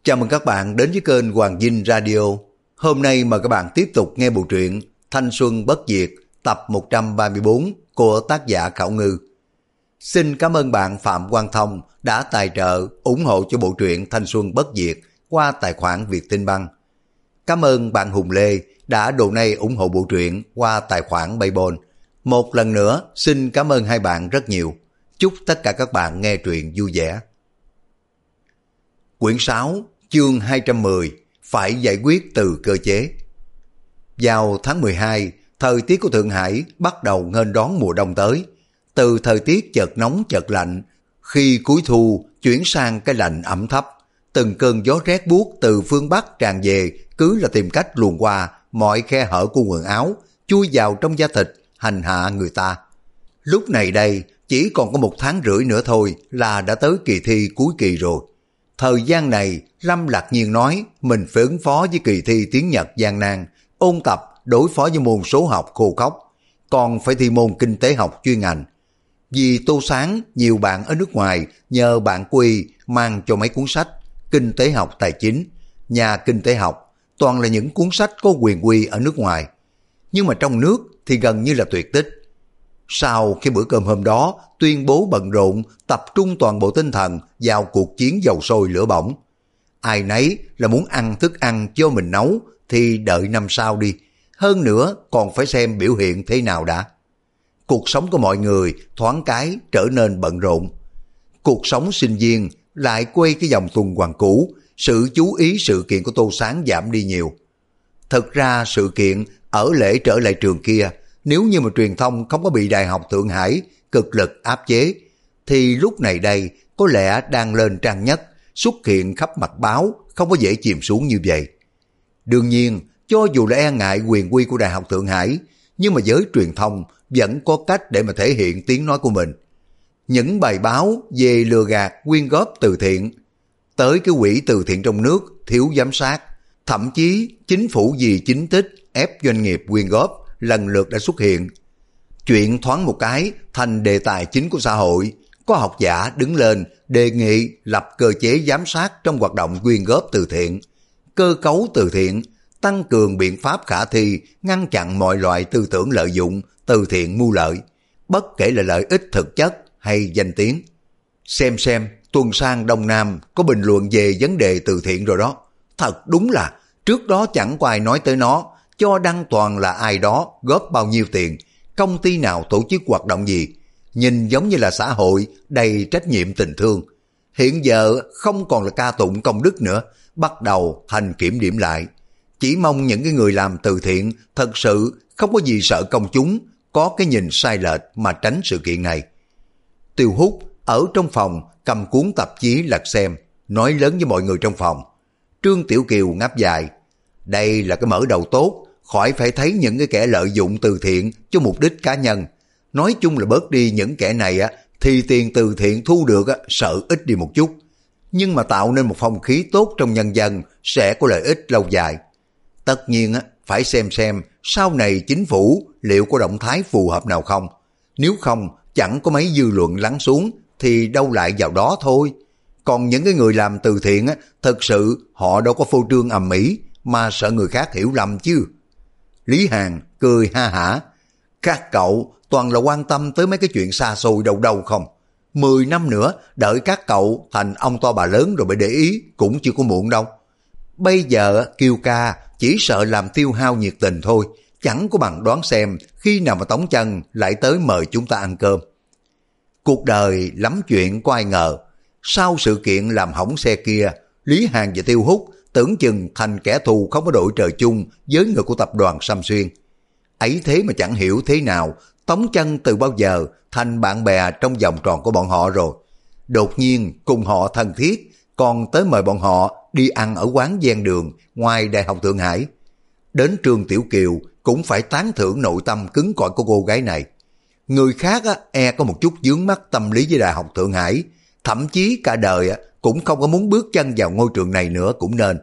Chào mừng các bạn đến với kênh Hoàng Dinh Radio. Hôm nay mời các bạn tiếp tục nghe bộ truyện Thanh Xuân Bất Diệt tập 134 của tác giả Khảo Ngư. Xin cảm ơn bạn Phạm Quang Thông đã tài trợ ủng hộ cho bộ truyện Thanh Xuân Bất Diệt qua tài khoản Vietinbank. Cảm ơn bạn Hùng Lê đã donate ủng hộ bộ truyện qua tài khoản Paypal. Một lần nữa xin cảm ơn hai bạn rất nhiều. Chúc tất cả các bạn nghe truyện vui vẻ. Quyển 6, chương 210, phải giải quyết từ cơ chế. Vào tháng 12, thời tiết của Thượng Hải bắt đầu nghênh đón mùa đông tới. Từ thời tiết chợt nóng chợt lạnh, khi cuối thu chuyển sang cái lạnh ẩm thấp, từng cơn gió rét buốt từ phương Bắc tràn về cứ là tìm cách luồn qua mọi khe hở của quần áo, chui vào trong da thịt, hành hạ người ta. Lúc này đây, chỉ còn có 1 tháng rưỡi nữa thôi là đã tới kỳ thi cuối kỳ rồi. Thời gian này, Lâm Lạc Nhiên nói mình phải ứng phó với kỳ thi tiếng Nhật gian nan, ôn tập đối phó với môn số học khô khốc, còn phải thi môn kinh tế học chuyên ngành. Vì Tô Sáng, nhiều bạn ở nước ngoài nhờ bạn Quy mang cho mấy cuốn sách kinh tế học tài chính, nhà kinh tế học, toàn là những cuốn sách có quyền quy ở nước ngoài. Nhưng mà trong nước thì gần như là tuyệt tích. Sau khi bữa cơm hôm đó tuyên bố bận rộn tập trung toàn bộ tinh thần vào cuộc chiến dầu sôi lửa bỏng. Ai nấy là muốn ăn thức ăn cho mình nấu thì đợi năm sau đi. Hơn nữa còn phải xem biểu hiện thế nào đã. Cuộc sống của mọi người thoáng cái trở nên bận rộn. Cuộc sống sinh viên lại quay cái vòng tuần hoàn cũ, sự chú ý sự kiện của Tô Sáng giảm đi nhiều. Thực ra sự kiện ở lễ trở lại trường kia, nếu như mà truyền thông không có bị Đại học Thượng Hải cực lực áp chế, thì lúc này đây có lẽ đang lên trang nhất, xuất hiện khắp mặt báo, không có dễ chìm xuống như vậy. Đương nhiên, cho dù là e ngại quyền quy của Đại học Thượng Hải, nhưng mà giới truyền thông vẫn có cách để mà thể hiện tiếng nói của mình. Những bài báo về lừa gạt quyên góp từ thiện, tới cái quỹ từ thiện trong nước thiếu giám sát, thậm chí chính phủ vì chính tích ép doanh nghiệp quyên góp lần lượt đã xuất hiện. Chuyện thoáng một cái thành đề tài chính của xã hội, có học giả đứng lên đề nghị lập cơ chế giám sát trong hoạt động quyên góp từ thiện, cơ cấu từ thiện, tăng cường biện pháp khả thi ngăn chặn mọi loại tư tưởng lợi dụng từ thiện mưu lợi, bất kể là lợi ích thực chất hay danh tiếng. Xem tuần sang Đông Nam có bình luận về vấn đề từ thiện rồi đó. Thật đúng là trước đó chẳng có ai nói tới nó, cho đăng toàn là ai đó góp bao nhiêu tiền, công ty nào tổ chức hoạt động gì, nhìn giống như là xã hội đầy trách nhiệm tình thương. Hiện giờ không còn là ca tụng công đức nữa, bắt đầu thành kiểm điểm lại. Chỉ mong những cái người làm từ thiện thật sự không có gì sợ công chúng có cái nhìn sai lệch mà tránh sự kiện này. Tiêu Hút ở trong phòng cầm cuốn tạp chí lật xem, nói lớn với mọi người trong phòng. Trương Tiểu Kiều ngáp dài, đây là cái mở đầu tốt, khỏi phải thấy những cái kẻ lợi dụng từ thiện cho mục đích cá nhân. Nói chung là bớt đi những kẻ này thì tiền từ thiện thu được sợ ít đi một chút. Nhưng mà tạo nên một phong khí tốt trong nhân dân sẽ có lợi ích lâu dài. Tất nhiên phải xem sau này chính phủ liệu có động thái phù hợp nào không. Nếu không chẳng có mấy dư luận lắng xuống thì đâu lại vào đó thôi. Còn những cái người làm từ thiện thật sự họ đâu có phô trương ầm ĩ mà sợ người khác hiểu lầm chứ. Lý Hàn cười ha hả, các cậu toàn là quan tâm tới mấy cái chuyện xa xôi đâu đâu không. 10 năm nữa đợi các cậu thành ông to bà lớn rồi mới để ý cũng chưa có muộn đâu. Bây giờ kêu ca chỉ sợ làm tiêu hao nhiệt tình thôi, chẳng có bằng đoán xem khi nào mà Tống Chân lại tới mời chúng ta ăn cơm. Cuộc đời lắm chuyện có ai ngờ, sau sự kiện làm hỏng xe kia, Lý Hàn và Tiêu Hút tưởng chừng thành kẻ thù không có đội trời chung với người của tập đoàn Sam Xuyên. Ấy thế mà chẳng hiểu thế nào Tống Chân từ bao giờ thành bạn bè trong vòng tròn của bọn họ rồi. Đột nhiên cùng họ thân thiết, còn tới mời bọn họ đi ăn ở quán ven đường ngoài Đại học Thượng Hải. Đến Trương Tiểu Kiều cũng phải tán thưởng nội tâm cứng cỏi của cô gái này. Người khác có một chút vướng mắc tâm lý với Đại học Thượng Hải, thậm chí cả đời cũng không có muốn bước chân vào ngôi trường này nữa cũng nên.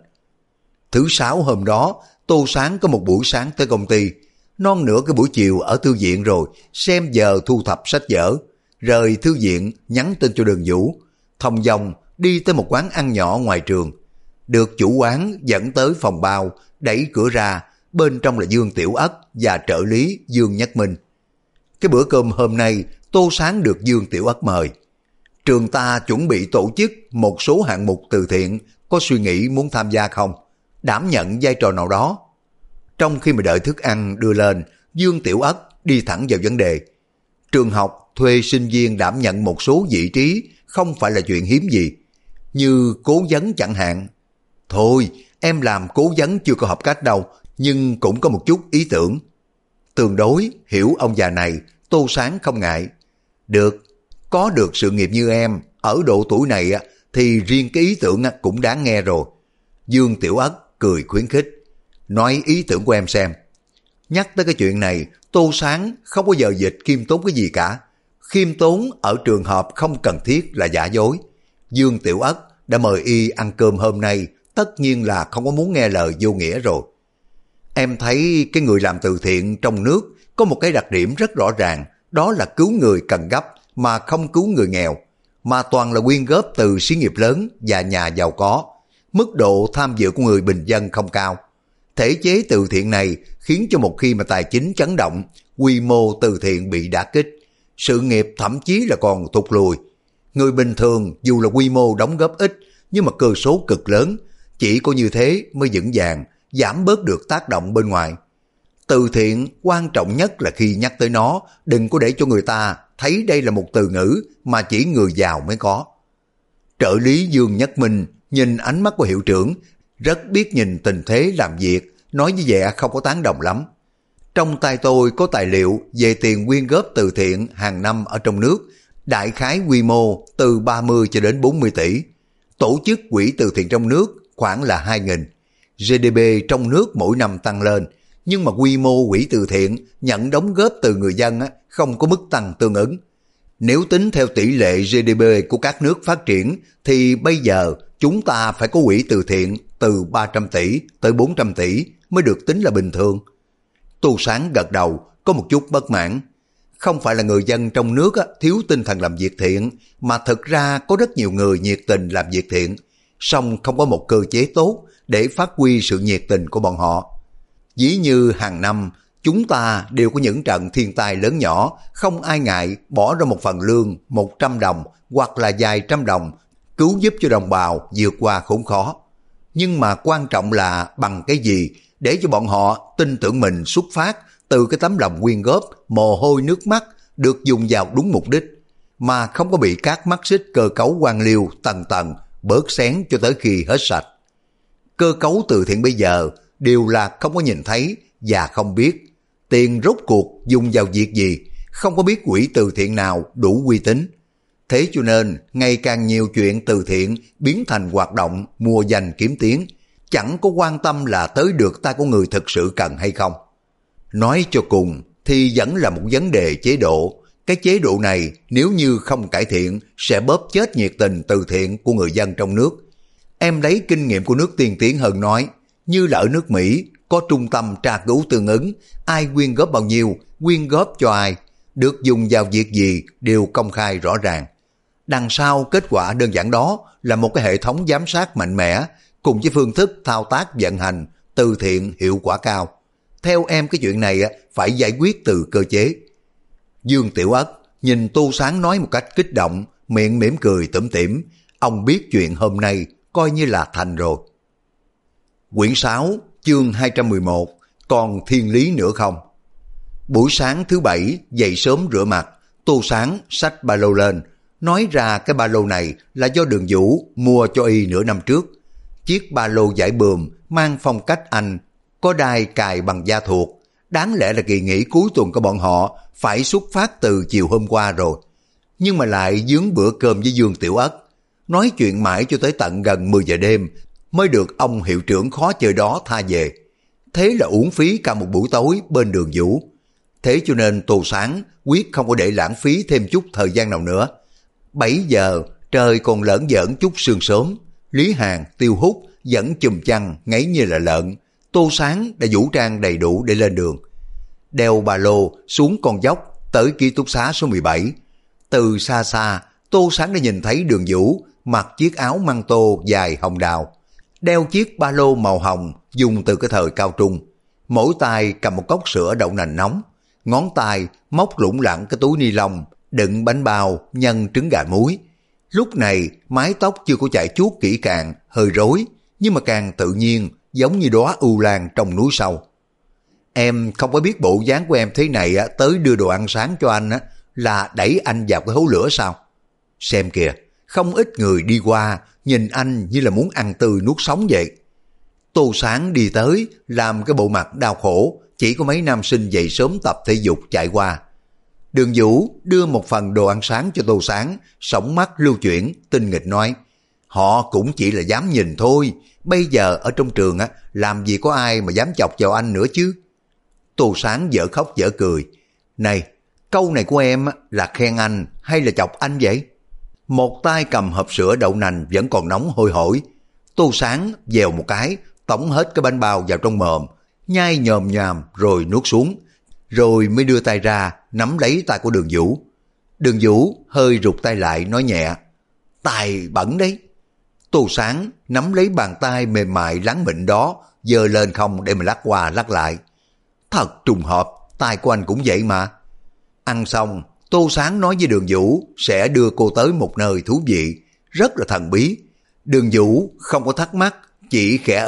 Thứ Sáu hôm đó, Tô Sáng có một buổi sáng tới công ty, non nửa cái buổi chiều ở thư viện rồi, xem giờ thu thập sách vở, rời thư viện nhắn tin cho Đường Vũ, thông dong đi tới một quán ăn nhỏ ngoài trường. được chủ quán dẫn tới phòng bao, đẩy cửa ra, bên trong là Dương Tiểu Ất và trợ lý Dương Nhất Minh. Cái bữa cơm hôm nay Tô Sáng được Dương Tiểu Ất mời. Trường ta chuẩn bị tổ chức một số hạng mục từ thiện, có suy nghĩ muốn tham gia không? Đảm nhận vai trò nào đó. Trong khi mà đợi thức ăn đưa lên, Dương Tiểu Ất đi thẳng vào vấn đề. Trường học thuê sinh viên đảm nhận một số vị trí không phải là chuyện hiếm gì, như cố vấn chẳng hạn. Thôi, em làm cố vấn chưa có hợp cách đâu, nhưng cũng có một chút ý tưởng. Tương đối hiểu ông già này, Tô Sáng không ngại. Được, có được sự nghiệp như em, ở độ tuổi này thì riêng cái ý tưởng cũng đáng nghe rồi. Dương Tiểu Ất cười khuyến khích. Nói ý tưởng của em xem. Nhắc tới cái chuyện này, Tô Sáng không bao giờ dịch khiêm tốn cái gì cả. Khiêm tốn ở trường hợp không cần thiết là giả dối. Dương Tiểu Ất đã mời y ăn cơm hôm nay, tất nhiên là không có muốn nghe lời vô nghĩa rồi. Em thấy cái người làm từ thiện trong nước có một cái đặc điểm rất rõ ràng, đó là cứu người cần gấp mà không cứu người nghèo, mà toàn là quyên góp từ xí nghiệp lớn và nhà giàu có. Mức độ tham dự của người bình dân không cao. Thể chế từ thiện này khiến cho một khi mà tài chính chấn động, quy mô từ thiện bị đả kích, sự nghiệp thậm chí là còn thụt lùi. Người bình thường dù là quy mô đóng góp ít, nhưng mà cơ số cực lớn, chỉ có như thế mới vững vàng, giảm bớt được tác động bên ngoài. Từ thiện quan trọng nhất là khi nhắc tới nó, đừng có để cho người ta thấy đây là một từ ngữ mà chỉ người giàu mới có. Trợ lý Dương Nhất Minh nhìn ánh mắt của hiệu trưởng, rất biết nhìn tình thế làm việc, nói với vẻ không có tán đồng lắm. Trong tay tôi có tài liệu về tiền quyên góp từ thiện hàng năm ở trong nước, đại khái quy mô từ 30 cho đến 40 tỷ. Tổ chức quỹ từ thiện trong nước khoảng là 2.000. GDP trong nước mỗi năm tăng lên, nhưng mà quy mô quỹ từ thiện nhận đóng góp từ người dân không có mức tăng tương ứng. Nếu tính theo tỷ lệ GDP của các nước phát triển thì bây giờ chúng ta phải có quỹ từ thiện từ 300 tỷ tới 400 tỷ mới được tính là bình thường. Tô Sáng gật đầu, có một chút bất mãn. Không phải là người dân trong nước thiếu tinh thần làm việc thiện, mà thực ra có rất nhiều người nhiệt tình làm việc thiện, song không có một cơ chế tốt để phát huy sự nhiệt tình của bọn họ. Ví như hàng năm, chúng ta đều có những trận thiên tai lớn nhỏ, không ai ngại bỏ ra một phần lương 100 đồng hoặc là vài trăm đồng, cứu giúp cho đồng bào vượt qua khốn khó. Nhưng mà quan trọng là bằng cái gì để cho bọn họ tin tưởng mình xuất phát từ cái tấm lòng quyên góp, mồ hôi nước mắt được dùng vào đúng mục đích, mà không có bị các mắt xích cơ cấu quan liêu tầng tầng bớt xén cho tới khi hết sạch. Cơ cấu từ thiện bây giờ đều là không có nhìn thấy và không biết tiền rốt cuộc dùng vào việc gì, không có biết quỹ từ thiện nào đủ uy tín. Thế cho nên ngày càng nhiều chuyện từ thiện biến thành hoạt động mua danh kiếm tiếng, chẳng có quan tâm là tới được tay của người thực sự cần hay không. Nói cho cùng thì vẫn là một vấn đề chế độ. Cái chế độ này nếu như không cải thiện sẽ bóp chết nhiệt tình từ thiện của người dân trong nước. Em lấy kinh nghiệm của nước tiên tiến hơn nói, như là ở nước Mỹ có trung tâm tra cứu tương ứng, ai quyên góp bao nhiêu, quyên góp cho ai, được dùng vào việc gì đều công khai rõ ràng. Đằng sau kết quả đơn giản đó là một cái hệ thống giám sát mạnh mẽ cùng với phương thức thao tác vận hành từ thiện hiệu quả cao. Theo em cái chuyện này phải giải quyết từ cơ chế. Dương Tiểu Ất nhìn Tô Sáng nói một cách kích động, miệng mỉm cười tủm tỉm. Ông biết chuyện hôm nay coi như là thành rồi. Quyển 6 chương 211, còn thiên lý nữa không? Buổi sáng thứ Bảy dậy sớm rửa mặt, Tô Sáng xách ba lô lên, nói ra cái ba lô này là do Đường Vũ mua cho y nửa năm trước. Chiếc ba lô vải bườm mang phong cách Anh, có đai cài bằng da thuộc. Đáng lẽ là kỳ nghỉ cuối tuần của bọn họ phải xuất phát từ chiều hôm qua rồi, nhưng mà lại dướng bữa cơm với Dương Tiểu Ất. Nói chuyện mãi cho tới tận gần 10 giờ đêm mới được ông hiệu trưởng khó chơi đó tha về. Thế là uổng phí cả một buổi tối bên Đường Vũ. Thế cho nên Tô Sáng quyết không có để lãng phí thêm chút thời gian nào nữa. 7 giờ trời còn lởn giỡn chút sương sớm, Lý Hàn, Tiêu Hút vẫn chùm chăn ngáy như là lợn. Tô Sáng đã vũ trang đầy đủ để lên đường. Đeo ba lô xuống con dốc tới ký túc xá số 17. Từ xa xa, Tô Sáng đã nhìn thấy Đường Vũ mặc chiếc áo măng tô dài hồng đào. đeo chiếc ba lô màu hồng dùng từ cái thời cao trung. Mỗi tay cầm một cốc sữa đậu nành nóng, ngón tay móc lủng lẳng cái túi ni lông đựng bánh bao nhân trứng gà muối. Lúc này mái tóc chưa có chải chuốt kỹ càng, hơi rối, nhưng mà càng tự nhiên, giống như đóa ưu lan trong núi sâu. Em không có biết bộ dáng của em thế này tới đưa đồ ăn sáng cho anh là đẩy anh vào cái hố lửa sao? Xem kìa, không ít người đi qua nhìn anh như là muốn ăn tươi nuốt sống vậy. Tô Sáng đi tới làm cái bộ mặt đau khổ, chỉ có mấy nam sinh dậy sớm tập thể dục chạy qua. Đường Vũ đưa một phần đồ ăn sáng cho Tô Sáng, sóng mắt lưu chuyển, tinh nghịch nói, họ cũng chỉ là dám nhìn thôi, bây giờ ở trong trường làm gì có ai mà dám chọc vào anh nữa chứ. Tô Sáng dở khóc dở cười, này, câu này của em là khen anh hay là chọc anh vậy? Một tay cầm hộp sữa đậu nành vẫn còn nóng hôi hổi. Tô Sáng dèo một cái, tống hết cái bánh bao vào trong mồm, nhai nhòm nhòm rồi nuốt xuống, rồi mới đưa tay ra nắm lấy tay của Đường Vũ. Đường Vũ hơi rụt tay lại nói nhẹ, tay bẩn đấy. Tô Sáng nắm lấy bàn tay mềm mại láng mịn đó, giơ lên không để mà lắc qua lắc lại. Thật trùng hợp, tay của anh cũng vậy mà. Ăn xong, Tô Sáng nói với Đường Vũ sẽ đưa cô tới một nơi thú vị, rất là thần bí. Đường Vũ không có thắc mắc, chỉ khẽ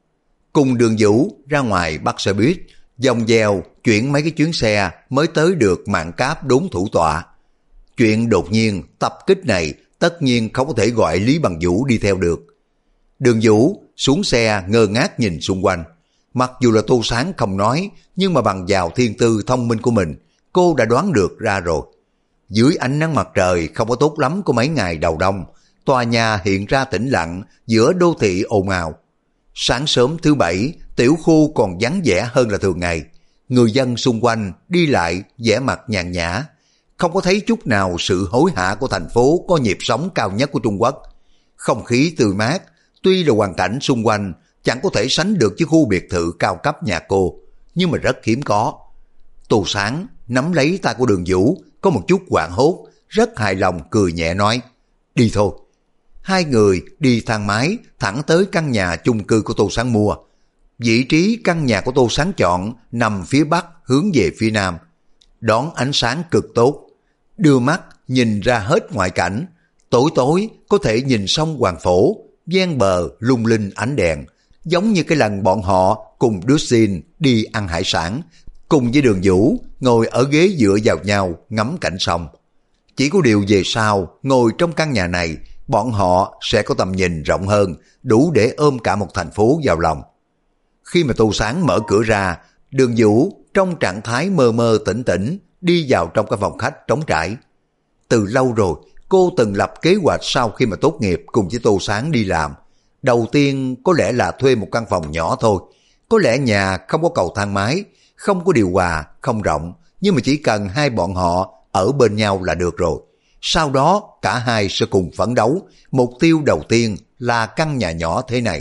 Cùng Đường Vũ ra ngoài bắt xe buýt, vòng vèo chuyển mấy cái chuyến xe mới tới được Mạn Cáp đốn thủ tọa. Chuyện đột nhiên tập kích này tất nhiên không có thể gọi Lý Bằng Vũ đi theo được. Đường Vũ xuống xe ngơ ngác nhìn xung quanh. Mặc dù là Tô Sáng không nói, nhưng mà bằng vào thiên tư thông minh của mình, cô đã đoán được ra rồi. Dưới ánh nắng mặt trời không có tốt lắm của mấy ngày đầu đông, tòa nhà hiện ra tĩnh lặng giữa đô thị ồn ào. Sáng sớm thứ Bảy, tiểu khu còn vắng vẻ hơn là thường ngày. Người dân xung quanh đi lại vẻ mặt nhàn nhã, không có thấy chút nào sự hối hả của thành phố có nhịp sống cao nhất của Trung Quốc. Không khí tươi mát, tuy là hoàn cảnh xung quanh chẳng có thể sánh được với khu biệt thự cao cấp nhà cô, nhưng mà rất hiếm có. Tô Sáng nắm lấy tay của Đường Vũ, có một chút hoảng hốt, rất hài lòng cười nhẹ nói, đi thôi. Hai người đi thang máy thẳng tới căn nhà chung cư của Tô Sáng mua. Vị trí căn nhà của Tô Sáng chọn nằm phía bắc hướng về phía nam, đón ánh sáng cực tốt, đưa mắt nhìn ra hết ngoại cảnh. Tối tối có thể nhìn sông Hoàng Phổ, ven bờ lung linh ánh đèn, giống như cái lần bọn họ cùng đứa xin đi ăn hải sản, cùng với Đường Vũ ngồi ở ghế dựa vào nhau ngắm cảnh sông. Chỉ có điều về sau, ngồi trong căn nhà này, bọn họ sẽ có tầm nhìn rộng hơn, đủ để ôm cả một thành phố vào lòng. Khi mà Tô Sáng mở cửa ra, Đường Vũ trong trạng thái mơ mơ tỉnh tỉnh đi vào trong cái phòng khách trống trải. Từ lâu rồi, cô từng lập kế hoạch sau khi mà tốt nghiệp cùng với Tô Sáng đi làm. Đầu tiên có lẽ là thuê một căn phòng nhỏ thôi. Có lẽ nhà không có cầu thang máy, không có điều hòa, không rộng, nhưng mà chỉ cần hai bọn họ ở bên nhau là được rồi. Sau đó cả hai sẽ cùng phấn đấu, mục tiêu đầu tiên là căn nhà nhỏ thế này.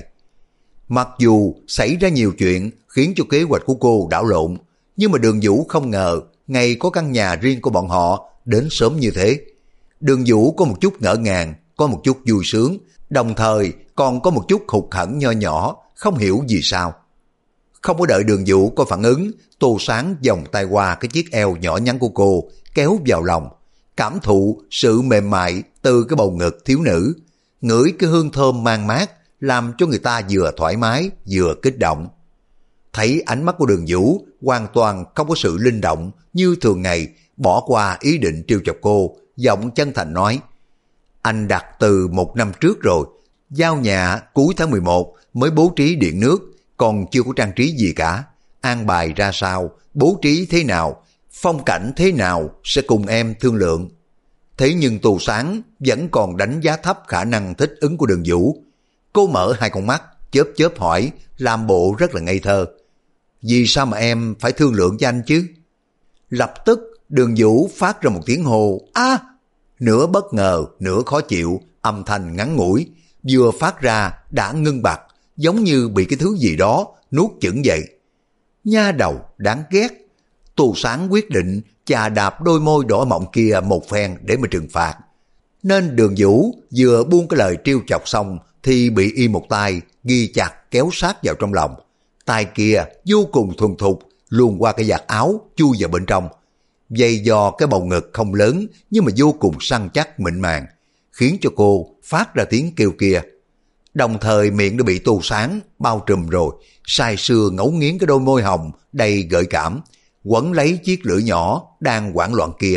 Mặc dù xảy ra nhiều chuyện khiến cho kế hoạch của cô đảo lộn, nhưng mà Đường Vũ không ngờ ngày có căn nhà riêng của bọn họ đến sớm như thế. Đường Vũ có một chút ngỡ ngàng, có một chút vui sướng, đồng thời còn có một chút hụt hẫng nho nhỏ, không hiểu vì sao. Không có đợi Đường Vũ có phản ứng, Tô Sáng vòng tay qua cái chiếc eo nhỏ nhắn của cô, kéo vào lòng, cảm thụ sự mềm mại từ cái bầu ngực thiếu nữ, ngửi cái hương thơm man mát, làm cho người ta vừa thoải mái vừa kích động. Thấy ánh mắt của Đường Vũ hoàn toàn không có sự linh động như thường ngày, bỏ qua ý định trêu chọc cô, giọng chân thành nói, anh đặt từ 1 năm trước rồi, giao nhà cuối tháng 11 mới bố trí điện nước, còn chưa có trang trí gì cả, an bài ra sao, bố trí thế nào, phong cảnh thế nào sẽ cùng em thương lượng. Thế nhưng Tô Sáng vẫn còn đánh giá thấp khả năng thích ứng của Đường Vũ. Cô mở hai con mắt, chớp chớp hỏi, làm bộ rất là ngây thơ. Vì sao mà em phải thương lượng với anh chứ? Lập tức Đường Vũ phát ra một tiếng hô, a, nửa bất ngờ, nửa khó chịu, âm thanh ngắn ngủi, vừa phát ra đã ngưng bặt, giống như bị cái thứ gì đó nuốt chửng vậy. Nha đầu đáng ghét. Tô Sáng quyết định chà đạp đôi môi đỏ mọng kia một phen để mà trừng phạt. Nên Đường Vũ vừa buông cái lời trêu chọc xong thì bị y một tay ghi chặt kéo sát vào trong lòng. Tay kia vô cùng thuần thục luồn qua cái vạt áo chui vào bên trong. Dây dò cái bầu ngực không lớn nhưng mà vô cùng săn chắc mịn màng, khiến cho cô phát ra tiếng kêu kia. Đồng thời miệng đã bị Tô Sáng bao trùm rồi, sai sưa ngấu nghiến cái đôi môi hồng đầy gợi cảm, quấn lấy chiếc lưỡi nhỏ đang hoảng loạn kia.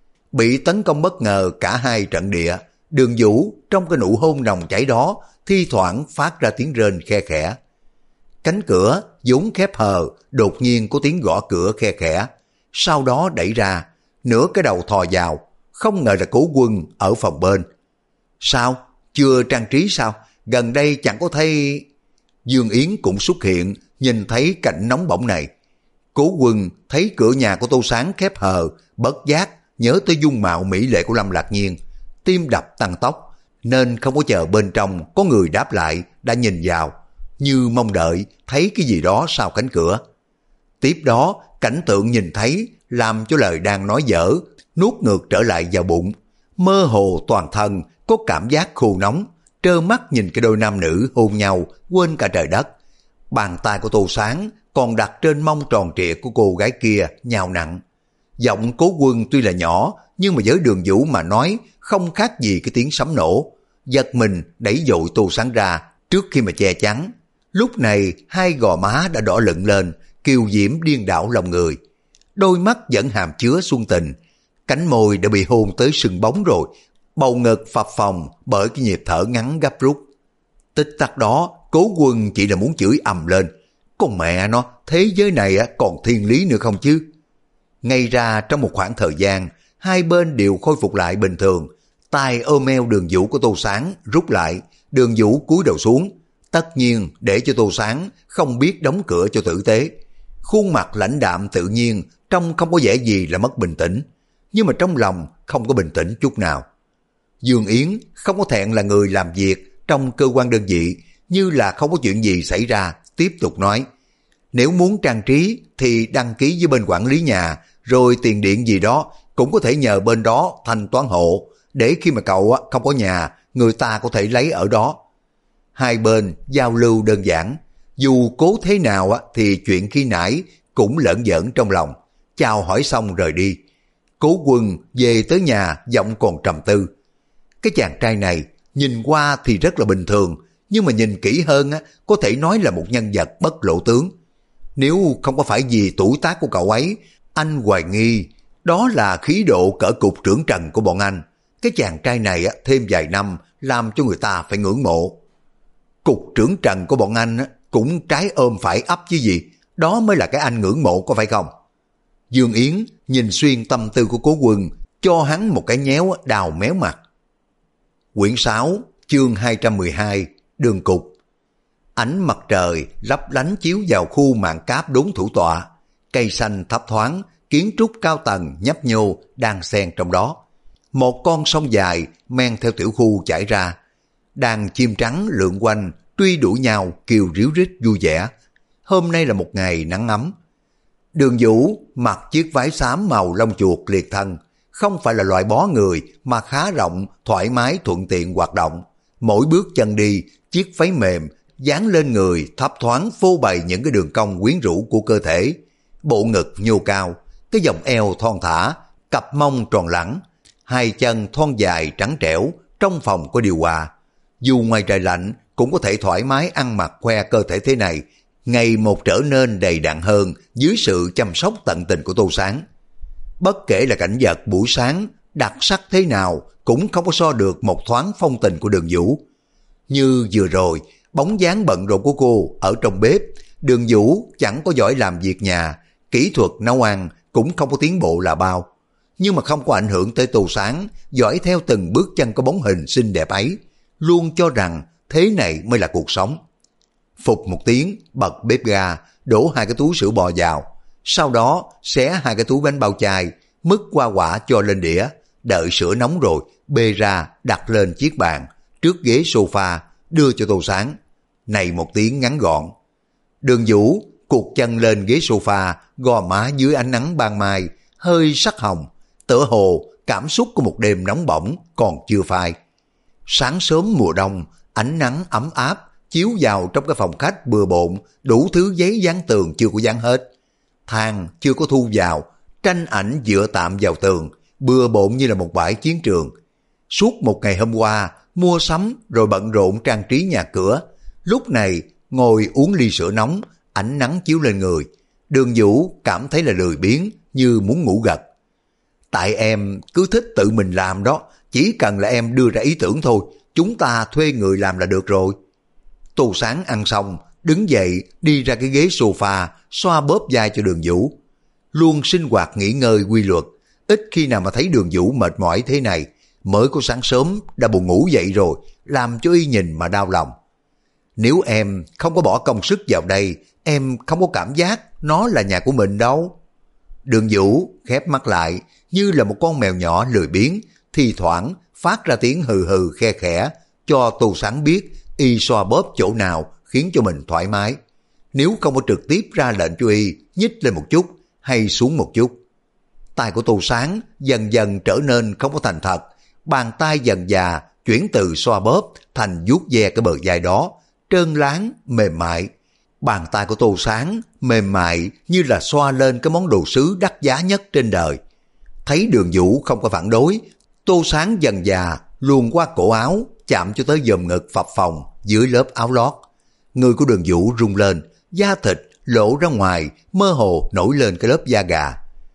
Bị tấn công bất ngờ cả hai trận địa, Đường Vũ trong cái nụ hôn nồng cháy đó thi thoảng phát ra tiếng rên khe khẽ. Cánh cửa vốn khép hờ đột nhiên có tiếng gõ cửa khe khẽ, sau đó đẩy ra, nửa cái đầu thò vào, không ngờ là Cố Quân ở phòng bên. Sao? Chưa trang trí sao? Gần đây chẳng có thấy... Dương Yến cũng xuất hiện, nhìn thấy cảnh nóng bỏng này. Cố Quân thấy cửa nhà của Tô Sáng khép hờ, bất giác nhớ tới dung mạo mỹ lệ của Lâm Lạc Nhiên, tim đập tăng tốc, nên không có chờ bên trong có người đáp lại, đã nhìn vào, như mong đợi thấy cái gì đó sau cánh cửa. Tiếp đó, cảnh tượng nhìn thấy làm cho lời đang nói dở nuốt ngược trở lại vào bụng, mơ hồ toàn thân có cảm giác khô nóng, trơ mắt nhìn cái đôi nam nữ hôn nhau quên cả trời đất. Bàn tay của Tô Sáng còn đặt trên mông tròn trịa của cô gái kia nhào nặng. Giọng Cố Quân tuy là nhỏ, nhưng mà với Đường Vũ mà nói không khác gì cái tiếng sấm nổ. Giật mình đẩy dội Tô Sáng ra trước khi mà che chắn. Lúc này hai gò má đã đỏ lựng lên, kiều diễm điên đảo lòng người. Đôi mắt vẫn hàm chứa xuân tình, cánh môi đã bị hôn tới sừng bóng rồi, bầu ngực phập phồng bởi cái nhịp thở ngắn gấp rút. Tích tắc đó, Cố Quân chỉ là muốn chửi ầm lên. Con mẹ nó, thế giới này còn thiên lý nữa không chứ? Ngay ra trong một khoảng thời gian, hai bên đều khôi phục lại bình thường. Tay ôm eo Đường Vũ của Tô Sáng rút lại, Đường Vũ cúi đầu xuống, tất nhiên để cho Tô Sáng không biết đóng cửa cho tử tế. Khuôn mặt lãnh đạm tự nhiên, trông không có vẻ gì là mất bình tĩnh, nhưng mà trong lòng không có bình tĩnh chút nào. Dương Yến không có thẹn là người làm việc trong cơ quan đơn vị, như là không có chuyện gì xảy ra, tiếp tục nói: nếu muốn trang trí thì đăng ký với bên quản lý nhà, rồi tiền điện gì đó cũng có thể nhờ bên đó thanh toán hộ, để khi mà cậu không có nhà, người ta có thể lấy ở đó. Hai bên giao lưu đơn giản, dù cố thế nào thì chuyện khi nãy cũng lởn giỡn trong lòng. Chào hỏi xong rời đi. Cố Quân về tới nhà giọng còn trầm tư. Cái chàng trai này nhìn qua thì rất là bình thường, nhưng mà nhìn kỹ hơn có thể nói là một nhân vật bất lộ tướng. Nếu không có phải vì tuổi tác của cậu ấy, anh hoài nghi đó là khí độ cỡ cục trưởng trần của bọn anh. Cái chàng trai này thêm vài năm làm cho người ta phải ngưỡng mộ. Cục trưởng trần của bọn anh cũng trái ôm phải ấp chứ gì, đó mới là cái anh ngưỡng mộ có phải không? Dương Yến nhìn xuyên tâm tư của Cố Quân, cho hắn một cái nhéo đào méo mặt. Quyển 6, chương 212, đường cục. Ánh mặt trời lấp lánh chiếu vào khu mạn cáp đốn thủ tọa, cây xanh thấp thoáng, kiến trúc cao tầng nhấp nhô đang xen trong đó. Một con sông dài men theo tiểu khu chảy ra, đàn chim trắng lượn quanh truy đuổi nhau kêu ríu rít vui vẻ. Hôm nay là một ngày nắng ấm. Đường Vũ mặc chiếc váy xám màu lông chuột liệt thân, không phải là loại bó người mà khá rộng, thoải mái thuận tiện hoạt động. Mỗi bước chân đi, chiếc váy mềm dán lên người thấp thoáng phô bày những cái đường cong quyến rũ của cơ thể. Bộ ngực nhô cao, cái vòng eo thon thả, cặp mông tròn lẳng, hai chân thon dài trắng trẻo, trong phòng có điều hòa. Dù ngoài trời lạnh cũng có thể thoải mái ăn mặc khoe cơ thể thế này, ngày một trở nên đầy đặn hơn dưới sự chăm sóc tận tình của Tô Sáng. Bất kể là cảnh vật buổi sáng đặc sắc thế nào cũng không có so được một thoáng phong tình của Đường Vũ. Như vừa rồi, bóng dáng bận rộn của cô ở trong bếp, Đường Vũ chẳng có giỏi làm việc nhà, kỹ thuật nấu ăn cũng không có tiến bộ là bao. Nhưng mà không có ảnh hưởng tới Tô Sáng, dõi theo từng bước chân có bóng hình xinh đẹp ấy, luôn cho rằng thế này mới là cuộc sống. Phục một tiếng, bật bếp ga, đổ hai cái túi sữa bò vào, sau đó xé hai cái túi bánh bao chai, mứt hoa quả cho lên đĩa, đợi sữa nóng rồi, bê ra đặt lên chiếc bàn, trước ghế sofa, đưa cho Tô Sáng. Này một tiếng ngắn gọn. Đường Vũ cụt chân lên ghế sofa, gò má dưới ánh nắng ban mai, hơi sắc hồng, tựa hồ cảm xúc của một đêm nóng bỏng còn chưa phai. Sáng sớm mùa đông, Ánh nắng ấm áp chiếu vào trong cái phòng khách bừa bộn, đủ thứ giấy dán tường chưa có dán hết. Than chưa có thu vào, tranh ảnh dựa tạm vào tường, bừa bộn như là một bãi chiến trường. Suốt một ngày hôm qua, mua sắm rồi bận rộn trang trí nhà cửa. Lúc này, ngồi uống ly sữa nóng, ánh nắng chiếu lên người. Đường Vũ cảm thấy là lười biếng, như muốn ngủ gật. Tại em cứ thích tự mình làm đó, chỉ cần là em đưa ra ý tưởng thôi, chúng ta thuê người làm là được rồi. Tô Sáng ăn xong, đứng dậy đi ra cái ghế sofa, xoa bóp vai cho Đường Vũ. Luôn sinh hoạt nghỉ ngơi quy luật, ít khi nào mà thấy Đường Vũ mệt mỏi thế này. Mới có sáng sớm đã buồn ngủ dậy rồi, làm cho y nhìn mà đau lòng. Nếu em không có bỏ công sức vào đây, em không có cảm giác nó là nhà của mình đâu. Đường Vũ khép mắt lại như là một con mèo nhỏ lười biếng, thi thoảng phát ra tiếng hừ hừ khe khẽ cho Tô Sáng biết y xoa bóp chỗ nào khiến cho mình thoải mái. Nếu không có trực tiếp ra lệnh cho y nhích lên một chút hay xuống một chút. Tay của Tô Sáng dần dần trở nên không có thành thật, bàn tay dần dà chuyển từ xoa bóp thành vuốt ve cái bờ vai đó, trơn láng, mềm mại. Bàn tay của Tô Sáng mềm mại như là xoa lên cái món đồ sứ đắt giá nhất trên đời. Thấy Đường Vũ không có phản đối, Tô Sáng dần dà luồn qua cổ áo, chạm cho tới vòm ngực phập phồng dưới lớp áo lót. Người của Đường Vũ rung lên, da thịt lộ ra ngoài, mơ hồ nổi lên cái lớp da gà.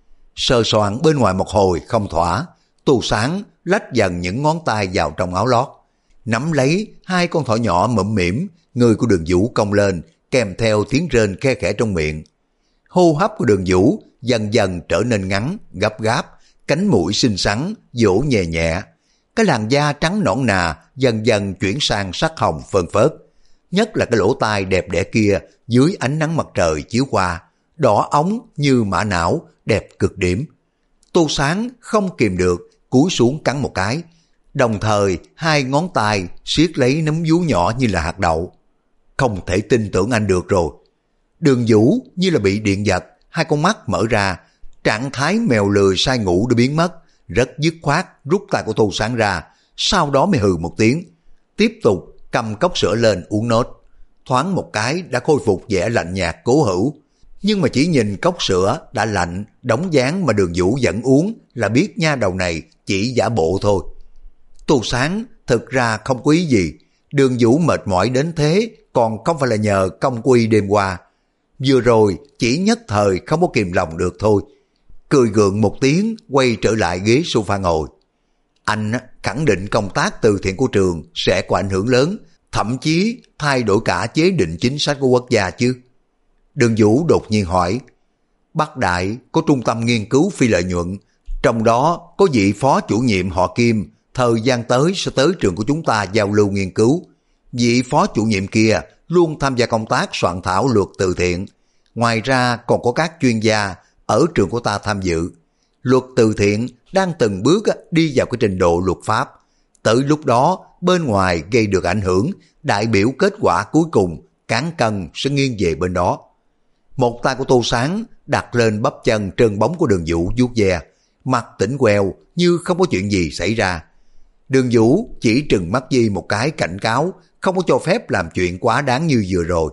Sờ soạng bên ngoài một hồi không thỏa, Tô Sáng lách dần những ngón tay vào trong áo lót, nắm lấy hai con thỏ nhỏ mụm mỉm. Người của Đường Vũ cong lên, kèm theo tiếng rên khe khẽ trong miệng. Hô hấp của Đường Vũ dần dần trở nên ngắn, gấp gáp, cánh mũi xinh xắn, vỗ nhẹ nhẹ. Cái làn da trắng nõn nà dần dần chuyển sang sắc hồng phơn phớt. Nhất là cái lỗ tai đẹp đẽ kia dưới ánh nắng mặt trời chiếu qua, đỏ óng như mã não, đẹp cực điểm. Tô Sáng không kìm được, cúi xuống cắn một cái. Đồng thời hai ngón tay siết lấy nấm vú nhỏ như là hạt đậu. Không thể tin tưởng anh được rồi. Đường Vũ như là bị điện giật, hai con mắt mở ra, trạng thái mèo lười say ngủ đã biến mất, rất dứt khoát rút tay của Tô Sáng ra, sau đó mới hừ một tiếng, tiếp tục cầm cốc sữa lên uống nốt. Thoáng một cái đã khôi phục vẻ lạnh nhạt cố hữu, nhưng mà chỉ nhìn cốc sữa đã lạnh, đóng dáng mà Đường Vũ vẫn uống là biết nha đầu này chỉ giả bộ thôi. Tô Sáng thực ra không có ý gì, Đường Vũ mệt mỏi đến thế còn không phải là nhờ công của y đêm qua. Vừa rồi chỉ nhất thời không có kìm lòng được thôi. Cười gượng một tiếng, quay trở lại ghế sofa ngồi. Anh khẳng định công tác từ thiện của trường sẽ có ảnh hưởng lớn, thậm chí thay đổi cả chế định chính sách của quốc gia chứ? Đường Vũ đột nhiên hỏi. Bắc Đại có trung tâm nghiên cứu phi lợi nhuận, trong đó có vị phó chủ nhiệm họ Kim, thời gian tới sẽ tới trường của chúng ta giao lưu nghiên cứu. Vị phó chủ nhiệm kia luôn tham gia công tác soạn thảo luật từ thiện. Ngoài ra còn có các chuyên gia ở trường của ta tham dự. Luật từ thiện đang từng bước đi vào cái trình độ luật pháp. Tới lúc đó bên ngoài gây được ảnh hưởng, đại biểu kết quả cuối cùng cán cân sẽ nghiêng về bên đó. Một tay của Tô Sáng đặt lên bắp chân trơn bóng của Đường Vũ vuốt ve, mặt tỉnh queo như không có chuyện gì xảy ra. Đường Vũ chỉ trừng mắt Di một cái cảnh cáo, không có cho phép làm chuyện quá đáng như vừa rồi.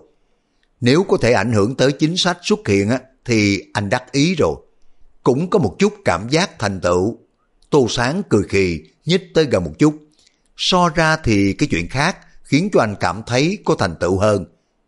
Nếu có thể ảnh hưởng tới chính sách xuất hiện thì anh đắc ý rồi. Cũng có một chút cảm giác thành tựu. Tô Sáng cười khì, nhích tới gần một chút. So ra thì cái chuyện khác khiến cho anh cảm thấy có thành tựu hơn.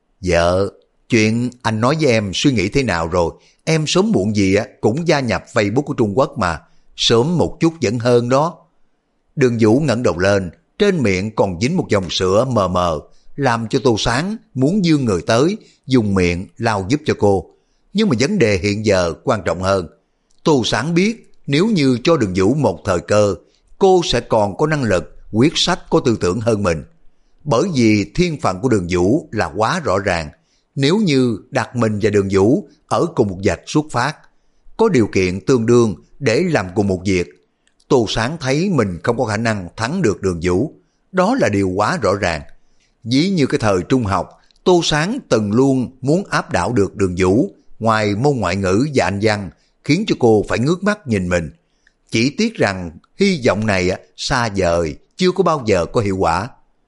Vợ, chuyện anh nói với em suy nghĩ thế nào rồi? Em sớm muộn gì cũng gia nhập Facebook của Trung Quốc mà. Sớm một chút vẫn hơn đó. Đường Vũ ngẩng đầu lên, trên miệng còn dính một dòng sữa mờ mờ, làm cho Tô Sáng muốn vươn người tới, dùng miệng lau giúp cho cô. Nhưng mà vấn đề hiện giờ quan trọng hơn. Tô Sáng biết nếu như cho Đường Vũ một thời cơ, cô sẽ còn có năng lực, quyết sách có tư tưởng hơn mình. Bởi vì thiên phận của Đường Vũ là quá rõ ràng. Nếu như đặt mình và Đường Vũ ở cùng một vạch xuất phát, có điều kiện tương đương để làm cùng một việc, Tô Sáng thấy mình không có khả năng thắng được Đường Vũ. Đó là điều quá rõ ràng. Ví như cái thời trung học, Tô Sáng từng luôn muốn áp đảo được Đường Vũ, ngoài môn ngoại ngữ và Anh văn, khiến cho cô phải ngước mắt nhìn mình. Chỉ tiếc rằng hy vọng này xa vời, chưa có bao giờ có hiệu quả.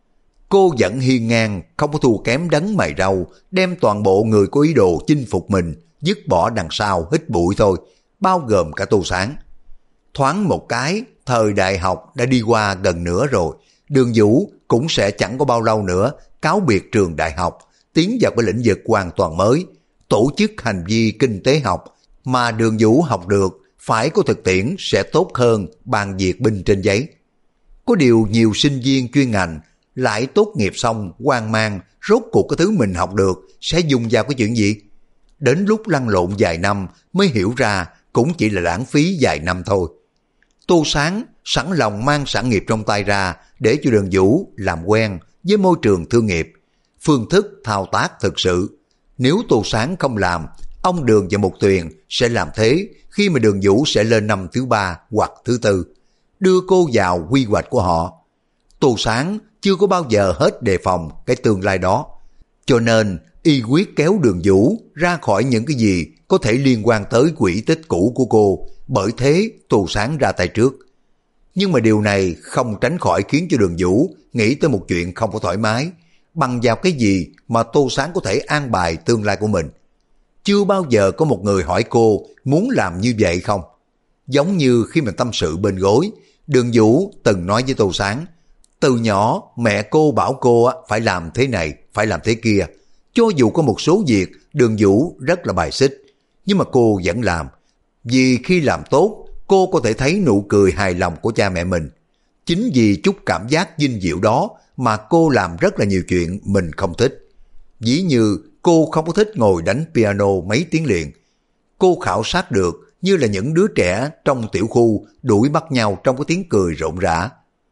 Cô vẫn hiên ngang, không có thua kém đấng mày râu, đem toàn bộ người có ý đồ chinh phục mình, dứt bỏ đằng sau hít bụi thôi, bao gồm cả Tô Sáng. Thoáng một cái, thời đại học đã đi qua gần nửa rồi, Đường Vũ cũng sẽ chẳng có bao lâu nữa cáo biệt trường đại học, tiến vào cái lĩnh vực hoàn toàn mới, tổ chức hành vi kinh tế học, mà Đường Vũ học được phải có thực tiễn sẽ tốt hơn bàn duyệt binh trên giấy. Có điều nhiều sinh viên chuyên ngành lại tốt nghiệp xong hoang mang rốt cuộc cái thứ mình học được sẽ dùng vào cái chuyện gì. Đến lúc lăn lộn vài năm mới hiểu ra cũng chỉ là lãng phí vài năm thôi. Tô Sáng sẵn lòng mang sản nghiệp trong tay ra để cho Đường Vũ làm quen với môi trường thương nghiệp, phương thức thao tác thực sự. Nếu Tô Sáng không làm, ông Đường và Mục Tuyền sẽ làm thế khi mà Đường Vũ sẽ lên năm thứ 3 hoặc thứ 4, đưa cô vào quy hoạch của họ. Tô Sáng chưa có bao giờ hết đề phòng cái tương lai đó, cho nên y quyết kéo Đường Vũ ra khỏi những cái gì có thể liên quan tới quỹ tích cũ của cô, bởi thế Tô Sáng ra tay trước. Nhưng mà điều này không tránh khỏi khiến cho Đường Vũ nghĩ tới một chuyện không có thoải mái, bằng vào cái gì mà Tô Sáng có thể an bài tương lai của mình. Chưa bao giờ có một người hỏi cô muốn làm như vậy không? Giống như khi mình tâm sự bên gối, Đường Vũ từng nói với Tô Sáng, từ nhỏ mẹ cô bảo cô phải làm thế này, phải làm thế kia. Cho dù có một số việc Đường Vũ rất là bài xích, nhưng mà cô vẫn làm. Vì khi làm tốt, cô có thể thấy nụ cười hài lòng của cha mẹ mình. Chính vì chút cảm giác vinh diệu đó mà cô làm rất là nhiều chuyện mình không thích. Ví như cô không có thích ngồi đánh piano mấy tiếng liền. Cô khảo sát được như là những đứa trẻ trong tiểu khu đuổi bắt nhau trong cái tiếng cười rộn rã.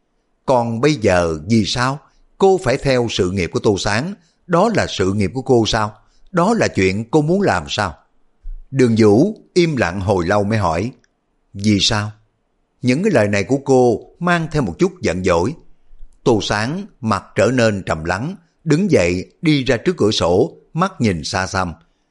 Còn bây giờ vì sao cô phải theo sự nghiệp của Tô Sáng? Đó là sự nghiệp của cô sao? Đó là chuyện cô muốn làm sao? Đường Vũ im lặng hồi lâu mới hỏi, vì sao? Những cái lời này của cô mang theo một chút giận dỗi. Tô Sáng mặt trở nên trầm lắng, đứng dậy đi ra trước cửa sổ, mắt nhìn xa xăm.